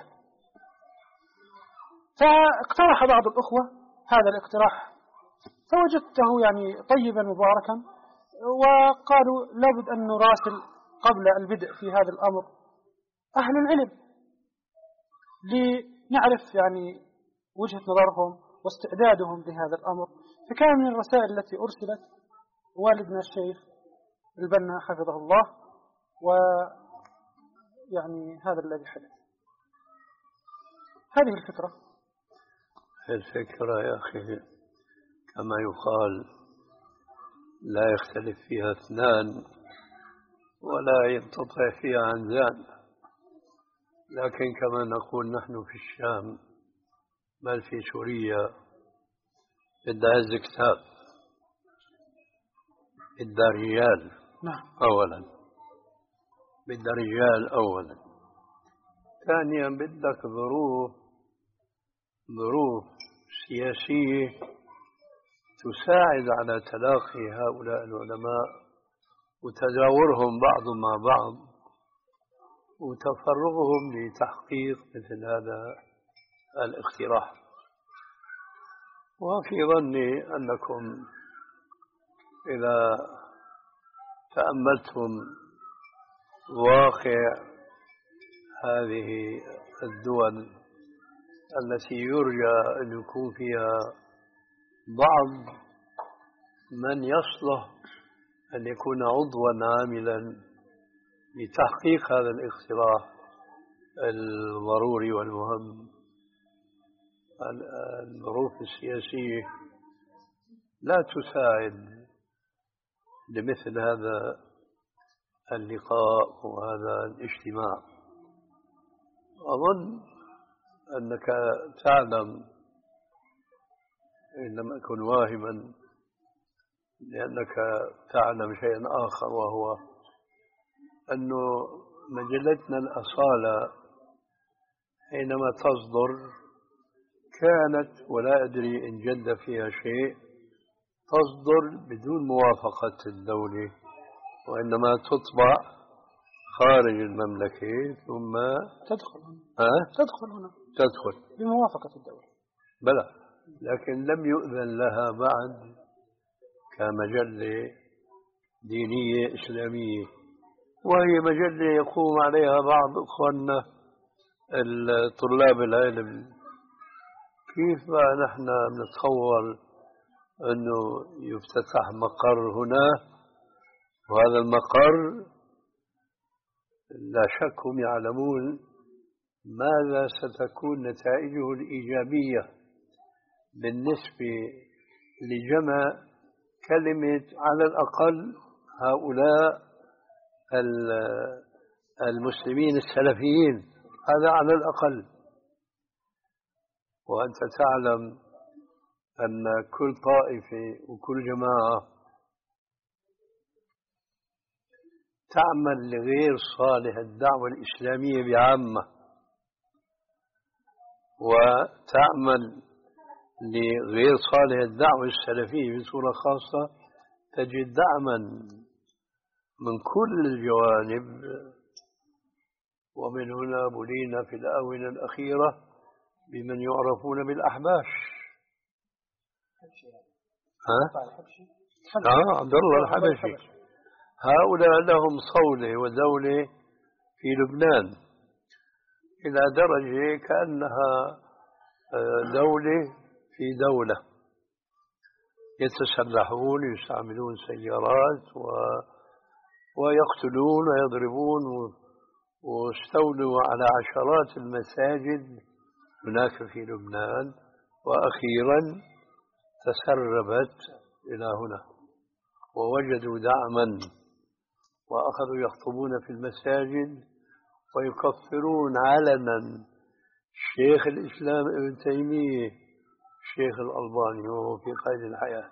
فاقترح بعض الأخوة هذا الاقتراح فوجدته يعني طيبا مباركا، وقالوا لابد أن نراسل قبل البدء في هذا الأمر أهل العلم لنعرف يعني وجهة نظرهم واستعدادهم لهذا الأمر. فكان من الرسائل التي أرسلت والدنا الشيخ البنا حفظه الله، ويعني هذا الذي حدث. هذه الفكرة الفكرة يا أخي كما يقال لا يختلف فيها اثنان ولا ينتطع فيها عنزان، لكن كما نقول نحن في الشام بل في سوريا بدها هز كتاب، بدها رجال نعم أولا، بدها رجال أولا، ثانيا بدك ظروف ظروف سياسية تساعد على تلاقي هؤلاء العلماء وتجاورهم بعض مع بعض وتفرغهم لتحقيق مثل هذا الاقتراح. وفي ظني أنكم إذا تأملتم واقع هذه الدول التي يرجى أن يكون فيها بعض من يصلح أن يكون عضوا عاملا لتحقيق هذا الاقتراح الضروري والمهم، الظروف السياسية لا تساعد لمثل هذا اللقاء وهذا الاجتماع. أظن أنك تعلم إن لم أكن واهما لأنك تعلم شيئا آخر، وهو أن مجلتنا الأصالة حينما تصدر كانت ولا أدري إن جد فيها شيء تصدر بدون موافقة الدولة، وإنما تطبع خارج المملكة ثم تدخل هنا. أه؟ تدخل هنا تدخل بموافقة الدولة بلى، لكن لم يؤذن لها بعد كمجلة دينية إسلامية، وهي مجلة يقوم عليها بعض إخواننا الطلاب العلم. كيف بقى نحن نتصور أنه يفتتح مقر هنا، وهذا المقر لا شك هم يعلمون ماذا ستكون نتائجه الإيجابية بالنسبة لجمع كلمة على الأقل هؤلاء المسلمين السلفيين، هذا على الأقل. وأنت تعلم أن كل طائفة وكل جماعة تعمل لغير صالح الدعوة الإسلامية بعامة، وتعمل لغير صالح الدعوة السلفية بصورة خاصة، تجد دعما من كل الجوانب. ومن هنا بلينا في الآونة الأخيرة بمن يعرفون بالأحباش. ها؟ آه عبد الله الحبشي. هؤلاء لهم صولة ودولة في لبنان إلى درجة كأنها دولة في دولة، يتسلحون يستعملون سيارات و... ويقتلون ويضربون و... واستولوا على عشرات المساجد هناك في لبنان، وأخيرا تسربت إلى هنا ووجدوا دعما وأخذوا يخطبون في المساجد ويكفرون علنا شيخ الإسلام ابن تيمية الشيخ الألباني وهو في قيد الحياة.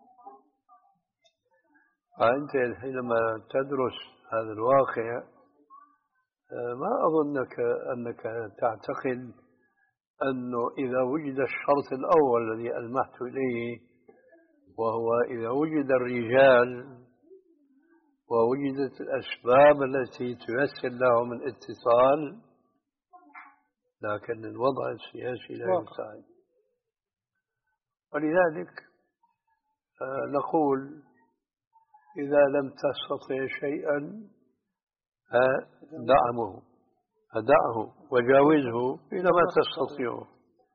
فأنت حينما تدرس هذا الواقع ما أظنك أنك تعتقد أنه إذا وجد الشرط الأول الذي ألمحت إليه، وهو إذا وجد الرجال ووجدت الأسباب التي تيسر لهم الاتصال، لكن الوضع السياسي لا يساعد. ولذلك نقول إذا لم تستطع شيئا دعمه دعه وجاوزه إلى ما تستطيعه.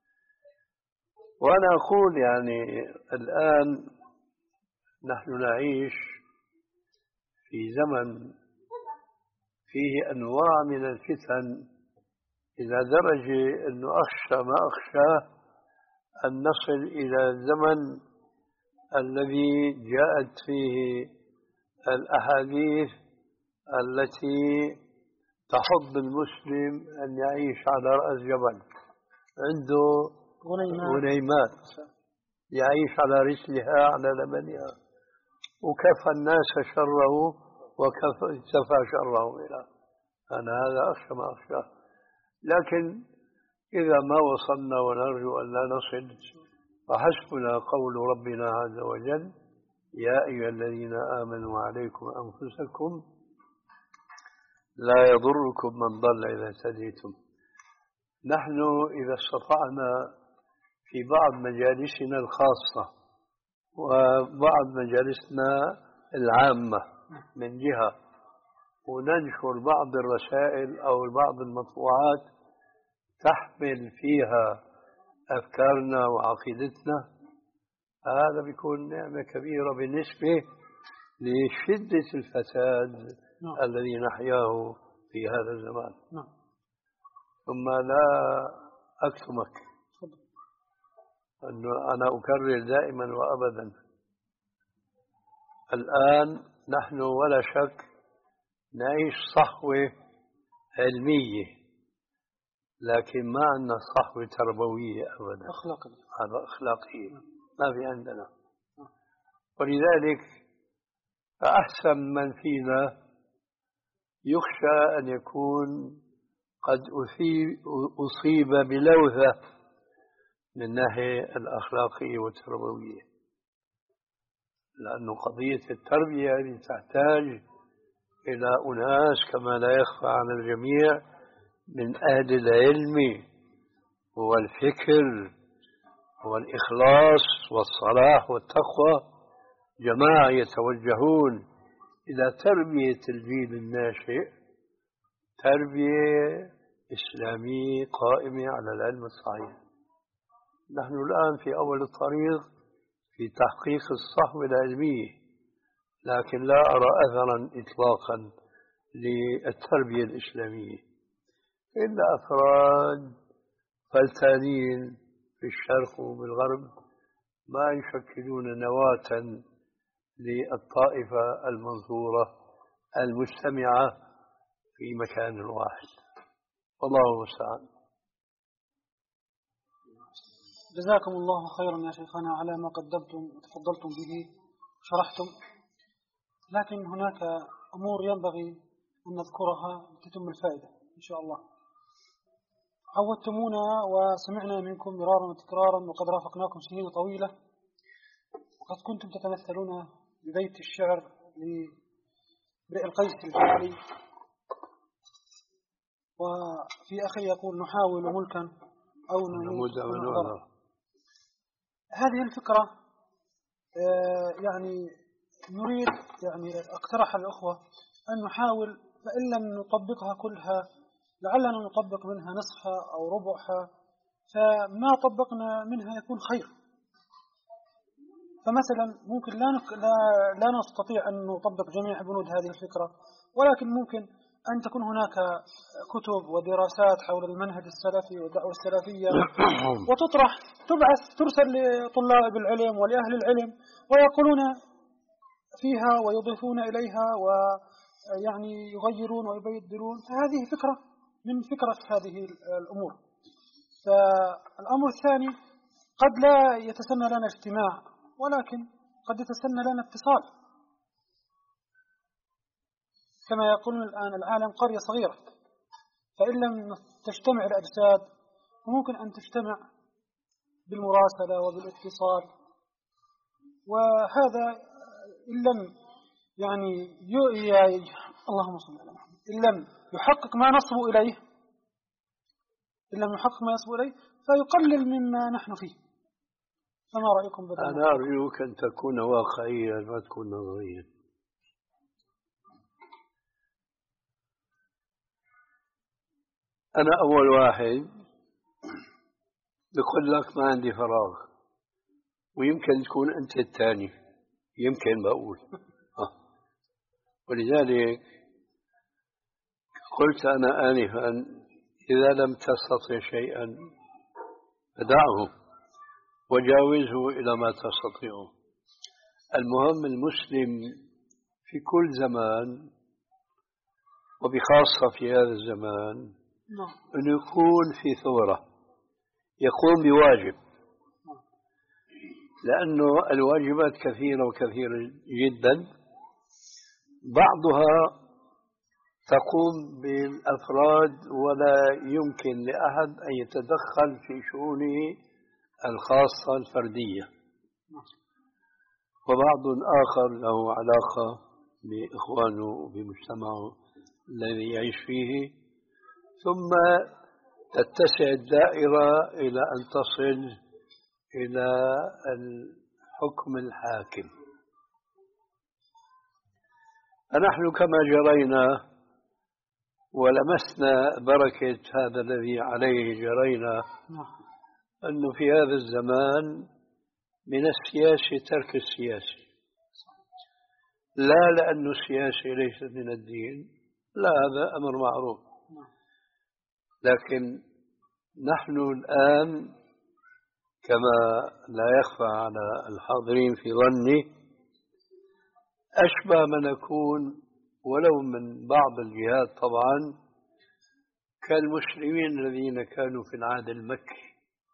وأنا أقول يعني الآن نحن نعيش في زمن فيه أنواع من الفتن إلى درجة أنه أخشى ما أخشاه أن نصل إلى الزمن الذي جاءت فيه الأحاديث التي تحض المسلم أن يعيش على رأس جبل عنده غنيمات يعيش على رسلها على لبنها، وكفى الناس شره وكفى شره إلى أنا هذا أخشى ما أخشاه. لكن إذا ما وصلنا ونرجو أن لا نصل فحسبنا قول ربنا عز وجل يا أيها الذين آمنوا عليكم أنفسكم لا يضركم من ضل إذا اهتديتم. نحن إذا استطعنا في بعض مجالسنا الخاصة وبعض مجالسنا العامة من جهة وننشر بعض الرسائل أو بعض المطبوعات تحمل فيها أفكارنا وعقيدتنا، هذا بيكون نعمة كبيرة بالنسبة لشدة الفساد نعم. الذي نحياه في هذا الزمان نعم. ثم لا أكتمك أنه أنا أكرر دائما وأبدا الآن نحن ولا شك نعيش صحوة علمية، لكن ما عندنا صحوة تربوية أبدا أخلاقية. هذا أخلاقية ما في عندنا. ولذلك فأحسن من فينا يخشى أن يكون قد أصيب بلوثة من الناحية الأخلاقية والتربوية، لأن قضية التربية هذه تحتاج إلى أناس كما لا يخفى على الجميع من أهل العلم والفكر والإخلاص والصلاح والتقوى، جماعة يتوجهون إلى تربية الجيل الناشئ تربية إسلامية قائمة على العلم الصحيح. نحن الآن في أول الطريق في تحقيق الصحوة العلمية، لكن لا أرى أثرا إطلاقا للتربية الإسلامية إلا أفراد فلتانين في الشرق وبالغرب ما يشكلون نواة للطائفة المنظورة المجتمعة في مكان واحد. والله المستعان. جزاكم الله خيرا يا شيخنا على ما قدمتم وتفضلتم به وشرحتم، لكن هناك أمور ينبغي أن نذكرها لتتم الفائدة إن شاء الله. عودتمونا وسمعنا منكم مرارا وتكرارا وقد رافقناكم سنين طويلة، وقد كنتم تتمثلون ببيت الشعر لامرئ القيس الجبلي، وفي أخي يقول نحاول ملكا أو نموت ونغرر. هذه الفكرة يعني نريد يعني اقترح الأخوة أن نحاول، فإن لم نطبقها كلها لعلنا نطبق منها نصفها أو ربعها، فما طبقنا منها يكون خير. فمثلا ممكن لا, لا, لا نستطيع أن نطبق جميع بنود هذه الفكرة، ولكن ممكن أن تكون هناك كتب ودراسات حول المنهج السلفي والدعوة السلفية وتطرح تبعث ترسل لطلاب العلم ولأهل العلم ويقولون فيها ويضيفون إليها ويعني يغيرون ويبدلون. فهذه فكرة من فكرة هذه الأمور. فالأمر الثاني قد لا يتسنى لنا اجتماع، ولكن قد يتسنى لنا اتصال. كما يقولون الآن العالم قرية صغيرة، فإن لم تجتمع الأجساد فممكن أن تجتمع بالمراسلة وبالاتصال. وهذا إن لم يعني ي... اللهم صل على محمد إن لم يحقق ما نصب إليه إن لم يحقق ما يصب إليه فيقلل مما نحن فيه. فما رأيكم بذلك؟ أنا أرجوك أن تكون واقعيا ما تكون نظريا. أنا أول واحد بقول لك ما عندي فراغ، ويمكن تكون أنت الثاني، يمكن بقول آه. ولذلك قلت أنا آنفا إذا لم تستطع شيئا فدعه وجاوزه إلى ما تستطيعه. المهم المسلم في كل زمان وبخاصة في هذا الزمان أن يكون في ثورة، يقوم بواجب، لأنه الواجبات كثيرة وكثيرة جدا، بعضها تقوم بالأفراد ولا يمكن لأحد أن يتدخل في شؤونه الخاصة الفردية، وبعض آخر له علاقة بإخوانه وبمجتمعه الذي يعيش فيه، ثم تتسع الدائرة إلى أن تصل إلى الحكم الحاكم. فنحن كما جرينا ولمسنا بركة هذا الذي عليه جرينا، أنه في هذا الزمان من السياسة ترك السياسة، لا لأنه السياسة ليست من الدين، لا، هذا أمر معروف، لكن نحن الآن كما لا يخفى على الحاضرين في ظني أشبه ما نكون ولو من بعض الجهات طبعا كالمسلمين الذين كانوا في العهد المكي.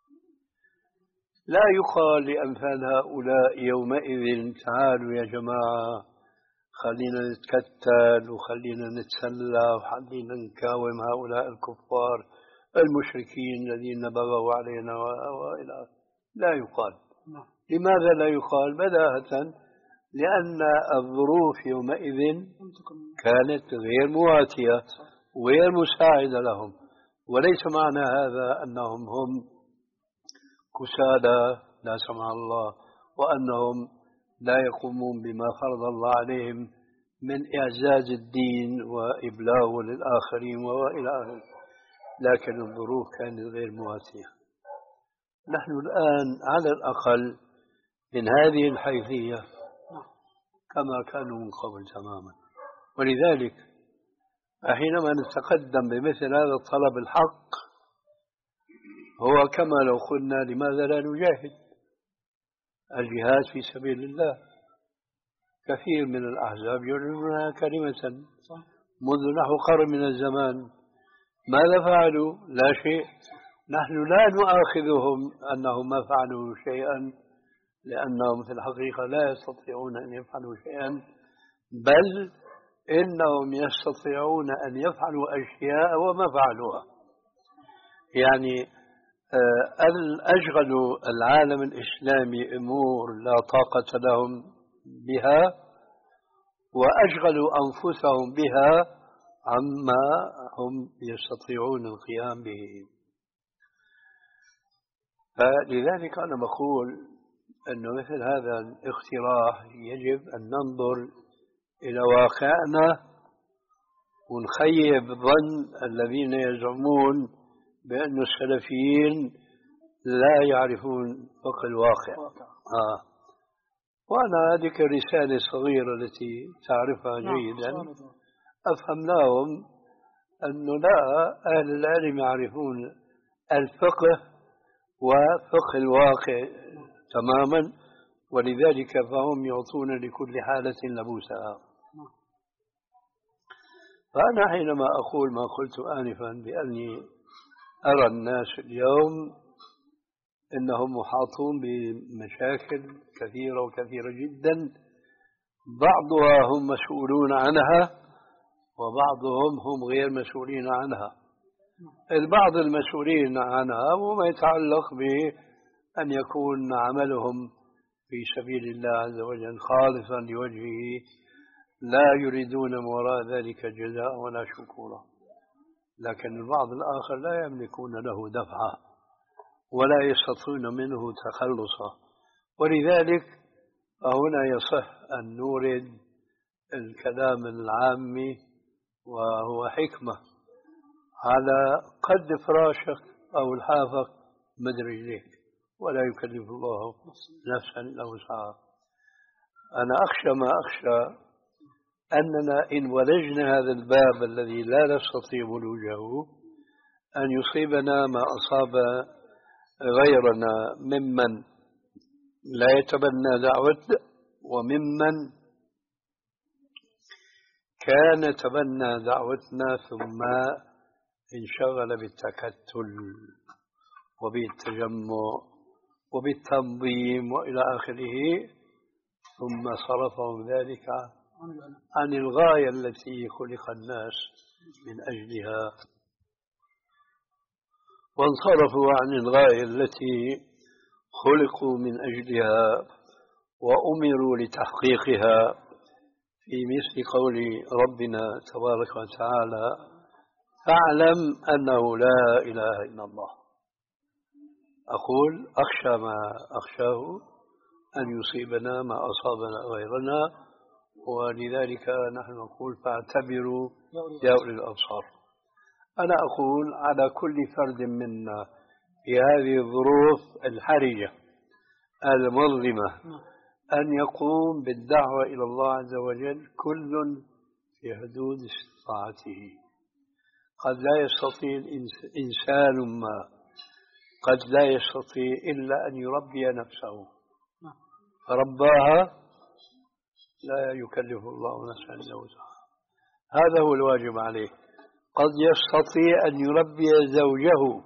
لا يقال لأمثال هؤلاء يومئذ تعالوا يا جماعة خلينا نتكتل وخلينا نتسلى وخلينا نكاوم هؤلاء الكفار المشركين الذين بغوا علينا وإلى. لا يقال. لماذا لا يقال؟ بداهة لأن الظروف يومئذ كانت غير مواتية وغير مساعدة لهم، وليس معنى هذا أنهم هم كسالى لا سمح الله، وأنهم لا يقومون بما فرض الله عليهم من إعزاز الدين وإبلاغه للآخرين وإلى آخره، لكن الظروف كانت غير مواتية. نحن الآن على الأقل من هذه الحيثية كما كانوا من قبل تماما. ولذلك حينما نتقدم بمثل هذا الطلب الحق هو كما لو قلنا لماذا لا نجاهد؟ الجهاد في سبيل الله كثير من الأحزاب يعلنونها كلمة منذ نحو قرن من الزمان. ماذا فعلوا؟ لا شيء. نحن لا نؤاخذهم أنهم ما فعلوا شيئا، لأنهم في الحقيقة لا يستطيعون أن يفعلوا شيئا، بل إنهم يستطيعون أن يفعلوا أشياء وما فعلوها. يعني أشغلوا العالم الإسلامي أمور لا طاقة لهم بها، وأشغلوا أنفسهم بها عما هم يستطيعون القيام به. فلذلك أنا بقول أنه مثل هذا الاقتراح يجب أن ننظر إلى واقعنا ونخيب ظن الذين يزعمون بأن السلفيين لا يعرفون فقه الواقع. آه. وأنا هذه الرسالة الصغيرة التي تعرفها جيدا أفهم لهم أنه لا، أهل العلم يعرفون الفقه وفقه الواقع تماما، ولذلك فهم يعطون لكل حالة لبوسها. فأنا حينما أقول ما قلت آنفا بأني أرى الناس اليوم إنهم محاطون بمشاكل كثيرة وكثيرة جدا، بعضها هم مسؤولون عنها وبعضهم هم غير مسؤولين عنها. البعض المسؤولين عنها هو ما يتعلق بأن يكون عملهم في سبيل الله عز وجل خالصا لوجهه، لا يريدون من وراء ذلك جزاء ولا شكورا. لكن البعض الآخر لا يملكون له دفعة ولا يستطيعون منه تخلصا، ولذلك فهنا يصح أن نورد الكلام العامي وهو حكمة على قد فراشك أو الحافك مد رجليك، ولا يكلف الله نفسا إلا وسعها. أنا أخشى ما أخشى أننا إن ولجنا هذا الباب الذي لا نستطيع ولوجه أن يصيبنا ما أصاب غيرنا ممن لا يتبنى دعوتنا وممن كان تبنى دعوتنا ثم انشغل بالتكتل وبالتجمع وبالتنظيم وإلى آخره، ثم صرفهم ذلك عن الغاية التي خلق الناس من أجلها، وانصرفوا عن الغاية التي خلقوا من أجلها وأمروا لتحقيقها، في مثل قول ربنا تبارك وتعالى: فاعلم أنه لا إله إلا الله. أقول أخشى ما أخشاه أن يصيبنا ما أصابنا غيرنا، ولذلك نحن نقول فاعتبروا يا أولي الأبصار. أنا أقول على كل فرد منا في هذه الظروف الحرجة المظلمة أن يقوم بالدعوة إلى الله عز وجل، كل في حدود استطاعته. قد لا يستطيع إنسان ما قد لا يستطيع إلا أن يربي نفسه، فرباها لا يكلف الله نفسا إلا وسعها، هذا هو الواجب عليه. قد يستطيع أن يربي زوجه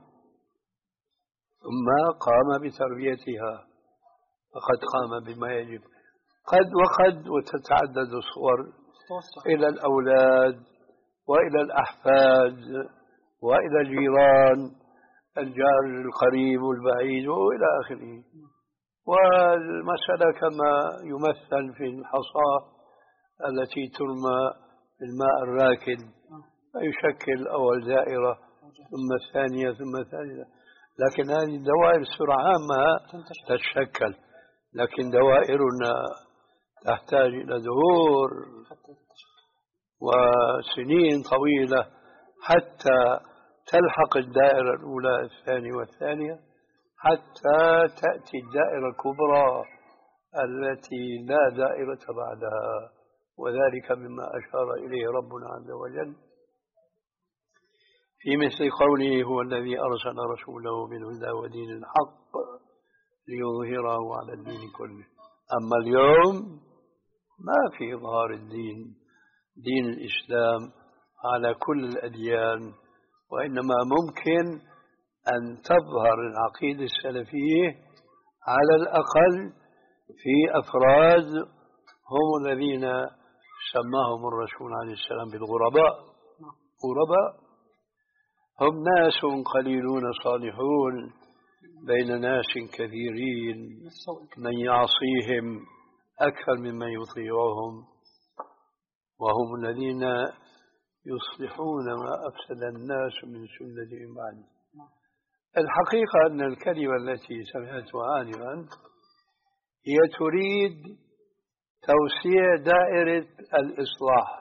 ثم قام بتربيتها فقد قام بما يجب. قد وقد وتتعدد الصور إلى الأولاد وإلى الأحفاد وإلى الجيران، الجار القريب والبعيد وإلى آخره. والمسألة كما يمثل في الحصاة التي ترمى بالماء الراكد، فيشكل أول دائرة ثم الثانية ثم الثالثة، لكن هذه الدوائر سرعان ما تتشكل، لكن دوائرنا تحتاج إلى دهور وسنين طويلة حتى تلحق الدائرة الأولى الثانية والثانية، حتى تأتي الدائرة الكبرى التي لا دائرة بعدها. وذلك مما أشار إليه ربنا عز وجل في مثل قوله: هو الذي أرسل رسوله بالهدى ودين الحق ليظهره على الدين كله. أما اليوم ما في إظهار الدين، دين الإسلام، على كل الأديان، وإنما ممكن أن تظهر العقيدة السلفية على الأقل في أفراد هم الذين سماهم الرسول عليه السلام بالغرباء. غرباء هم ناس قليلون صالحون بين ناس كثيرين، من يعصيهم أكثر ممن يطيعهم، وهم الذين يصلحون ما أفسد الناس من سنتهم بعد. الحقيقة أن الكلمة التي سمعتها آنفا هي تريد توسيع دائرة الإصلاح،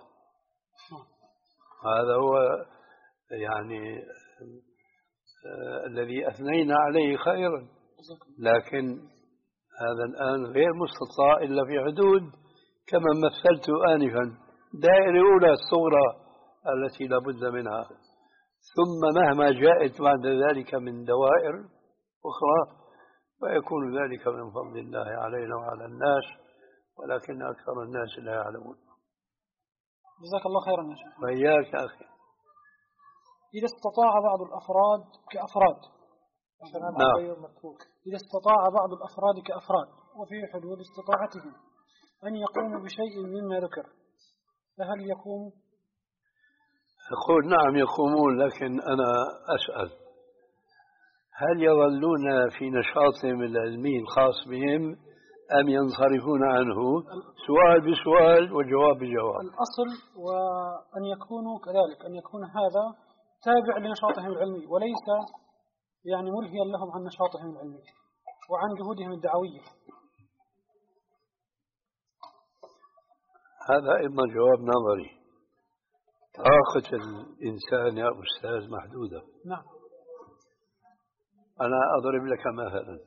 هذا هو يعني آه الذي أثنينا عليه خيرا، لكن هذا الآن غير مستطاع إلا في حدود كما مثلت آنفا، دائرة أولى الصغرى التي لا بد منها، ثم مهما جاءت بعد ذلك من دوائر أخرى فيكون ذلك من فضل الله علينا وعلى الناس، ولكن أكثر الناس لا يعلمون. جزاك الله خيرا يا شيخ. وإياك يا أخي. إذا استطاع بعض الأفراد كأفراد نعم. إذا استطاع بعض الأفراد كأفراد وفي حدود استطاعتهم أن يقوموا بشيء مما ذكر، فهل يقوم؟ يقول نعم يقومون، لكن أنا أسأل هل يظلون في نشاطهم العلمي الخاص بهم أم ينصرفون عنه؟ سؤال بسؤال وجواب بجواب. الأصل وأن يكونوا كذلك، أن يكون هذا تابع لنشاطهم العلمي وليس يعني ملهيا لهم عن نشاطهم العلمي وعن جهودهم الدعوية. هذا إما جواب نظري. طاقة الإنسان يا أستاذ محدودة. نعم. أنا أضرب لك مثلا،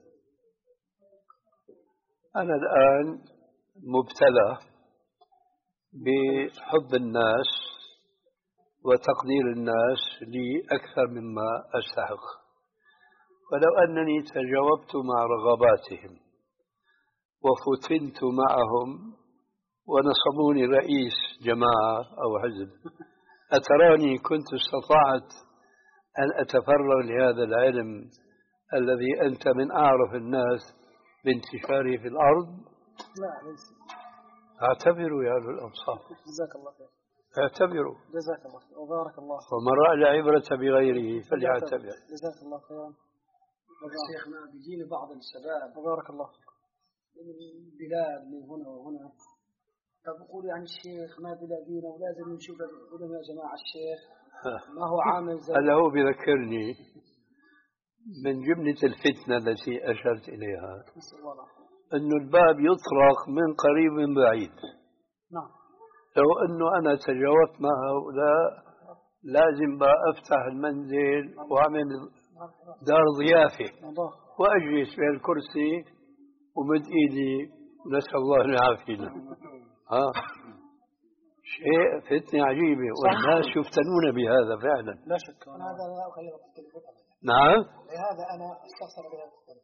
أنا الآن مبتلى بحب الناس وتقدير الناس لي أكثر مما أستحق، ولو أنني تجاوبت مع رغباتهم وفتنت معهم ونصبوني رئيس جماعة أو حزب، أتراني كنت استطعت أن أتفرغ لهذا العلم الذي أنت من أعرف الناس بانتشاره في الأرض؟ لا ليس. اعتبروا يا أهل الأمصار. جزاك الله خير. اعتبروا. جزاك الله خير وبارك الله فيك. ومن رأى العبرة بغيره فليعتبر. جزاك الله خيرا. شيخنا بيجيني بعض الشباب وبارك الله فيك من البلاد من هنا وهنا، فبقول يعني الشيخ ما بلاقينا ولازم نشوف لهم يا جماعة الشيخ ما هو عامل زي هذا هو بذكرني من جملة الفتنة التي أشرت إليها، أن الباب يطرق من قريب من بعيد. نعم. لو أنه أنا تجاوبت مع هؤلاء لازم بقى أفتح المنزل وأعمل دار ضيافة وأجلس في الكرسي ومد إيدي ونسأل الله أن يعافينا. ها شيء فتنة عجيبة والناس يفتنون بهذا فعلا. لا شك. هذا لا أخيرك في الفتنة. نعم. لهذا أنا استفسر بها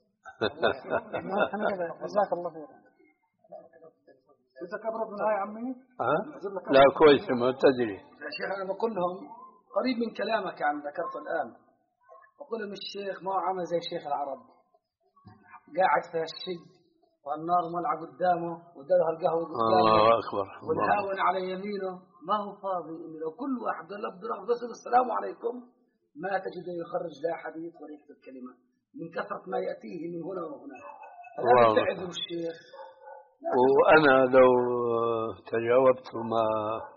جزاك الله خير. أنت كبرت من هاي يا عمي؟ ها؟ لا كويس ما تدري. يا شيخ أنا بقول لهم قريب من كلامك عن ذكرته الآن، بقول لهم الشيخ ما هو عامل زي شيخ العرب قاعد في الشج والنار مولعة قدامه ودلها القهوة قدامه الله أكبر والهاون على يمينه، ما هو فاضي إنه لو كل واحد قال بس السلام عليكم ما تجد يخرج لا حديث ولا يكتب كلمة من كثرة ما يأتيه من هنا وهنا. هذا تعذر الشيخ. وأنا لو تجاوبت مع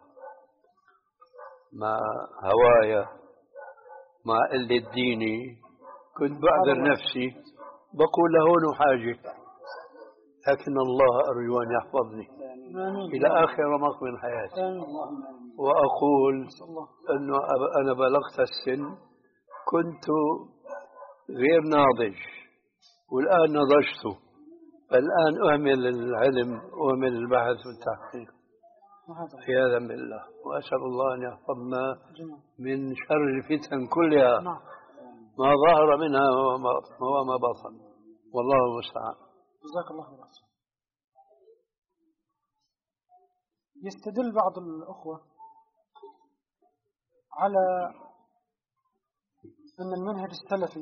مع هوايا مع قلة ديني كنت بعذر نفسي بقول له حاجة، لكن الله أرجو أن يحفظني إلى آخر رمق من حياتي. وأقول أنه أنا بلغت السن كنت غير ناضج والآن نضجت، فالآن أهمل العلم وأهمل البحث والتحقيق في هذا من الله، وأسأل الله أن يحفظنا من شر الفتن كلها ما ظهر منها وما بطن، والله المستعان. جزاك الله خير. يستدل بعض الأخوة على أن المنهج السلفي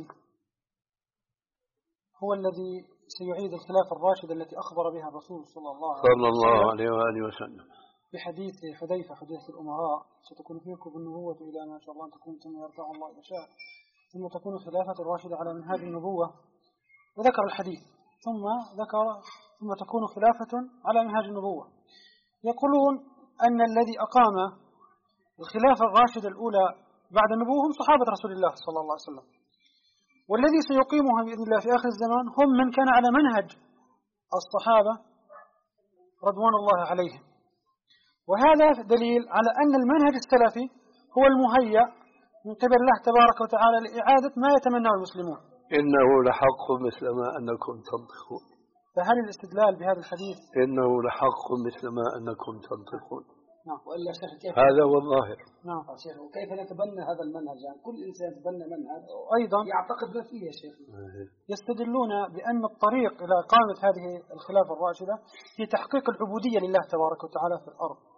هو الذي سيعيد الخلافة الراشدة التي أخبر بها الرسول صلى الله عليه وسلم صلى الله عليه وآله وسلم بحديث حذيفة حديث الأمراء ستكون فيكم النبوة إلى ما شاء الله أن تكون ثم يرفع الله إذا شاء ثم تكون الخلافة الراشدة على منهاج النبوة، وذكر الحديث ثم ذكر ثم تكون خلافة على منهاج النبوة. يقولون أن الذي أقام الخلافة الراشدة الأولى بعد النبوة هم صحابة رسول الله صلى الله عليه وسلم، والذي سيقيمها بإذن الله في آخر الزمان هم من كان على منهج الصحابة رضوان الله عليهم. وهذا دليل على أن المنهج السلفي هو المهيأ من قبل الله تبارك وتعالى لإعادة ما يتمناه المسلمون. إنه لحق مثل ما أنكم تنطقون. فهل الاستدلال بهذا الحديث إنه لحق مثل ما أنكم تنطقون؟ نعم. وإلا شيخ كيف هذا هو الظاهر. نعم. شيخ وكيف نتبنى هذا المنهج؟ يعني كل إنسان يتبنى منهج أيضا يعتقد ما فيه يا شيخ. يستدلون بأن الطريق إلى إقامة هذه الخلافة الراشدة في تحقيق العبودية لله تبارك وتعالى في الأرض،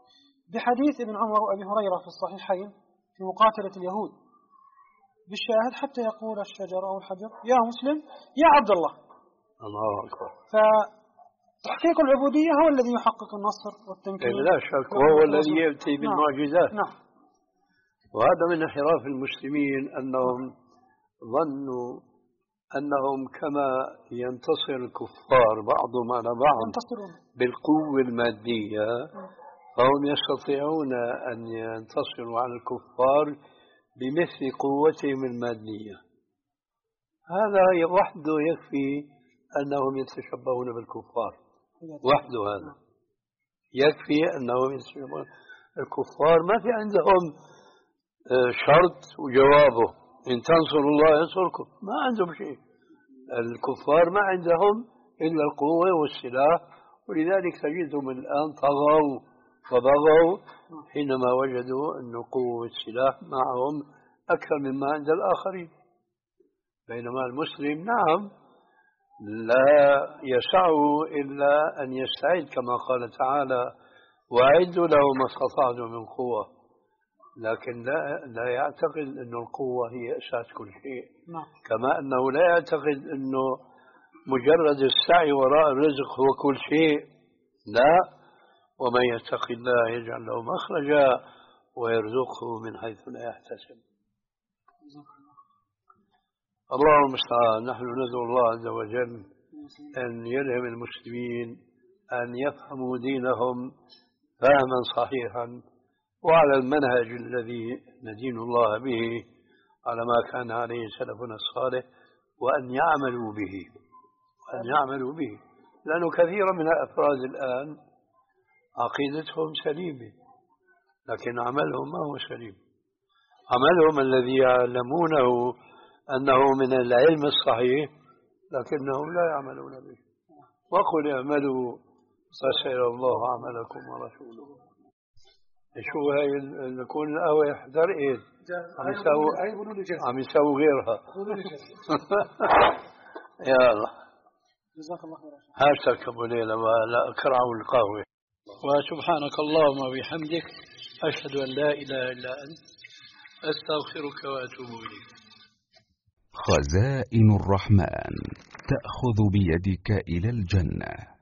بحديث ابن عمر وأبي هريرة في الصحيحين في مقاتلة اليهود بالشاهد حتى يقول الشجر أو الحجر يا مسلم يا عبد الله. الله أكبر. فتحقيق العبودية هو الذي يحقق النصر والتمكين. لا شك، وهو الذي يأتي بالمعجزات. نعم. وهذا من انحراف المسلمين أنهم ظنوا أنهم كما ينتصر الكفار بعضهم على بعض بالقوة المادية فهم يستطيعون أن ينتصروا على الكفار بمثل قوتهم المادية. هذا وحده يكفي أنهم يتشبهون بالكفار، وحده هذا يكفي أنهم يتشبهون الكفار. ما في عندهم شرط وجوابه إن تنصروا الله ينصركم، ما عندهم شيء. الكفار ما عندهم إلا القوة والسلاح، ولذلك تجدهم الآن طغوا وبغوا حينما وجدوا أن قوة السلاح معهم أكثر مما عند الآخرين. بينما المسلم نعم لا يسعه إلا أن يستعد كما قال تعالى وأعدوا له ما استطعتم من قوة، لكن لا, لا يعتقد أن القوة هي أساس كل شيء. كما أنه لا يعتقد أنه مجرد السعي وراء الرزق هو كل شيء، لا، ومن يتق الله يجعل له مخرجا ويرزقه من حيث لا يحتسب. الله المستعان. نحن ندعو الله عز وجل أن يلهم المسلمين أن يفهموا دينهم فهما صحيحا وعلى المنهج الذي ندين الله به على ما كان عليه سلفنا الصالح، وأن يعملوا به وأن يعملوا به لأنه كثير من الأفراد الآن عقيدتهم سليمة لكن عملهم ما هو سليم. عملهم الذي يعلمونه أنه من العلم الصحيح لكنهم لا يعملون به. وقل اعملوا فسيرى الله عملكم ورسوله. شو هاي نكون القهوة يحضر إيه عم يساووا عم يساووا غيرها. يا الله جزاك الله خير. هاشتك أبو ليلى ولا كرعوا القهوة. وسبحانك اللهم وبحمدك أشهد أن لا إله إلا أنت أستغفرك وأتوب إليك. خزائن الرحمن تأخذ بيدك إلى الجنة.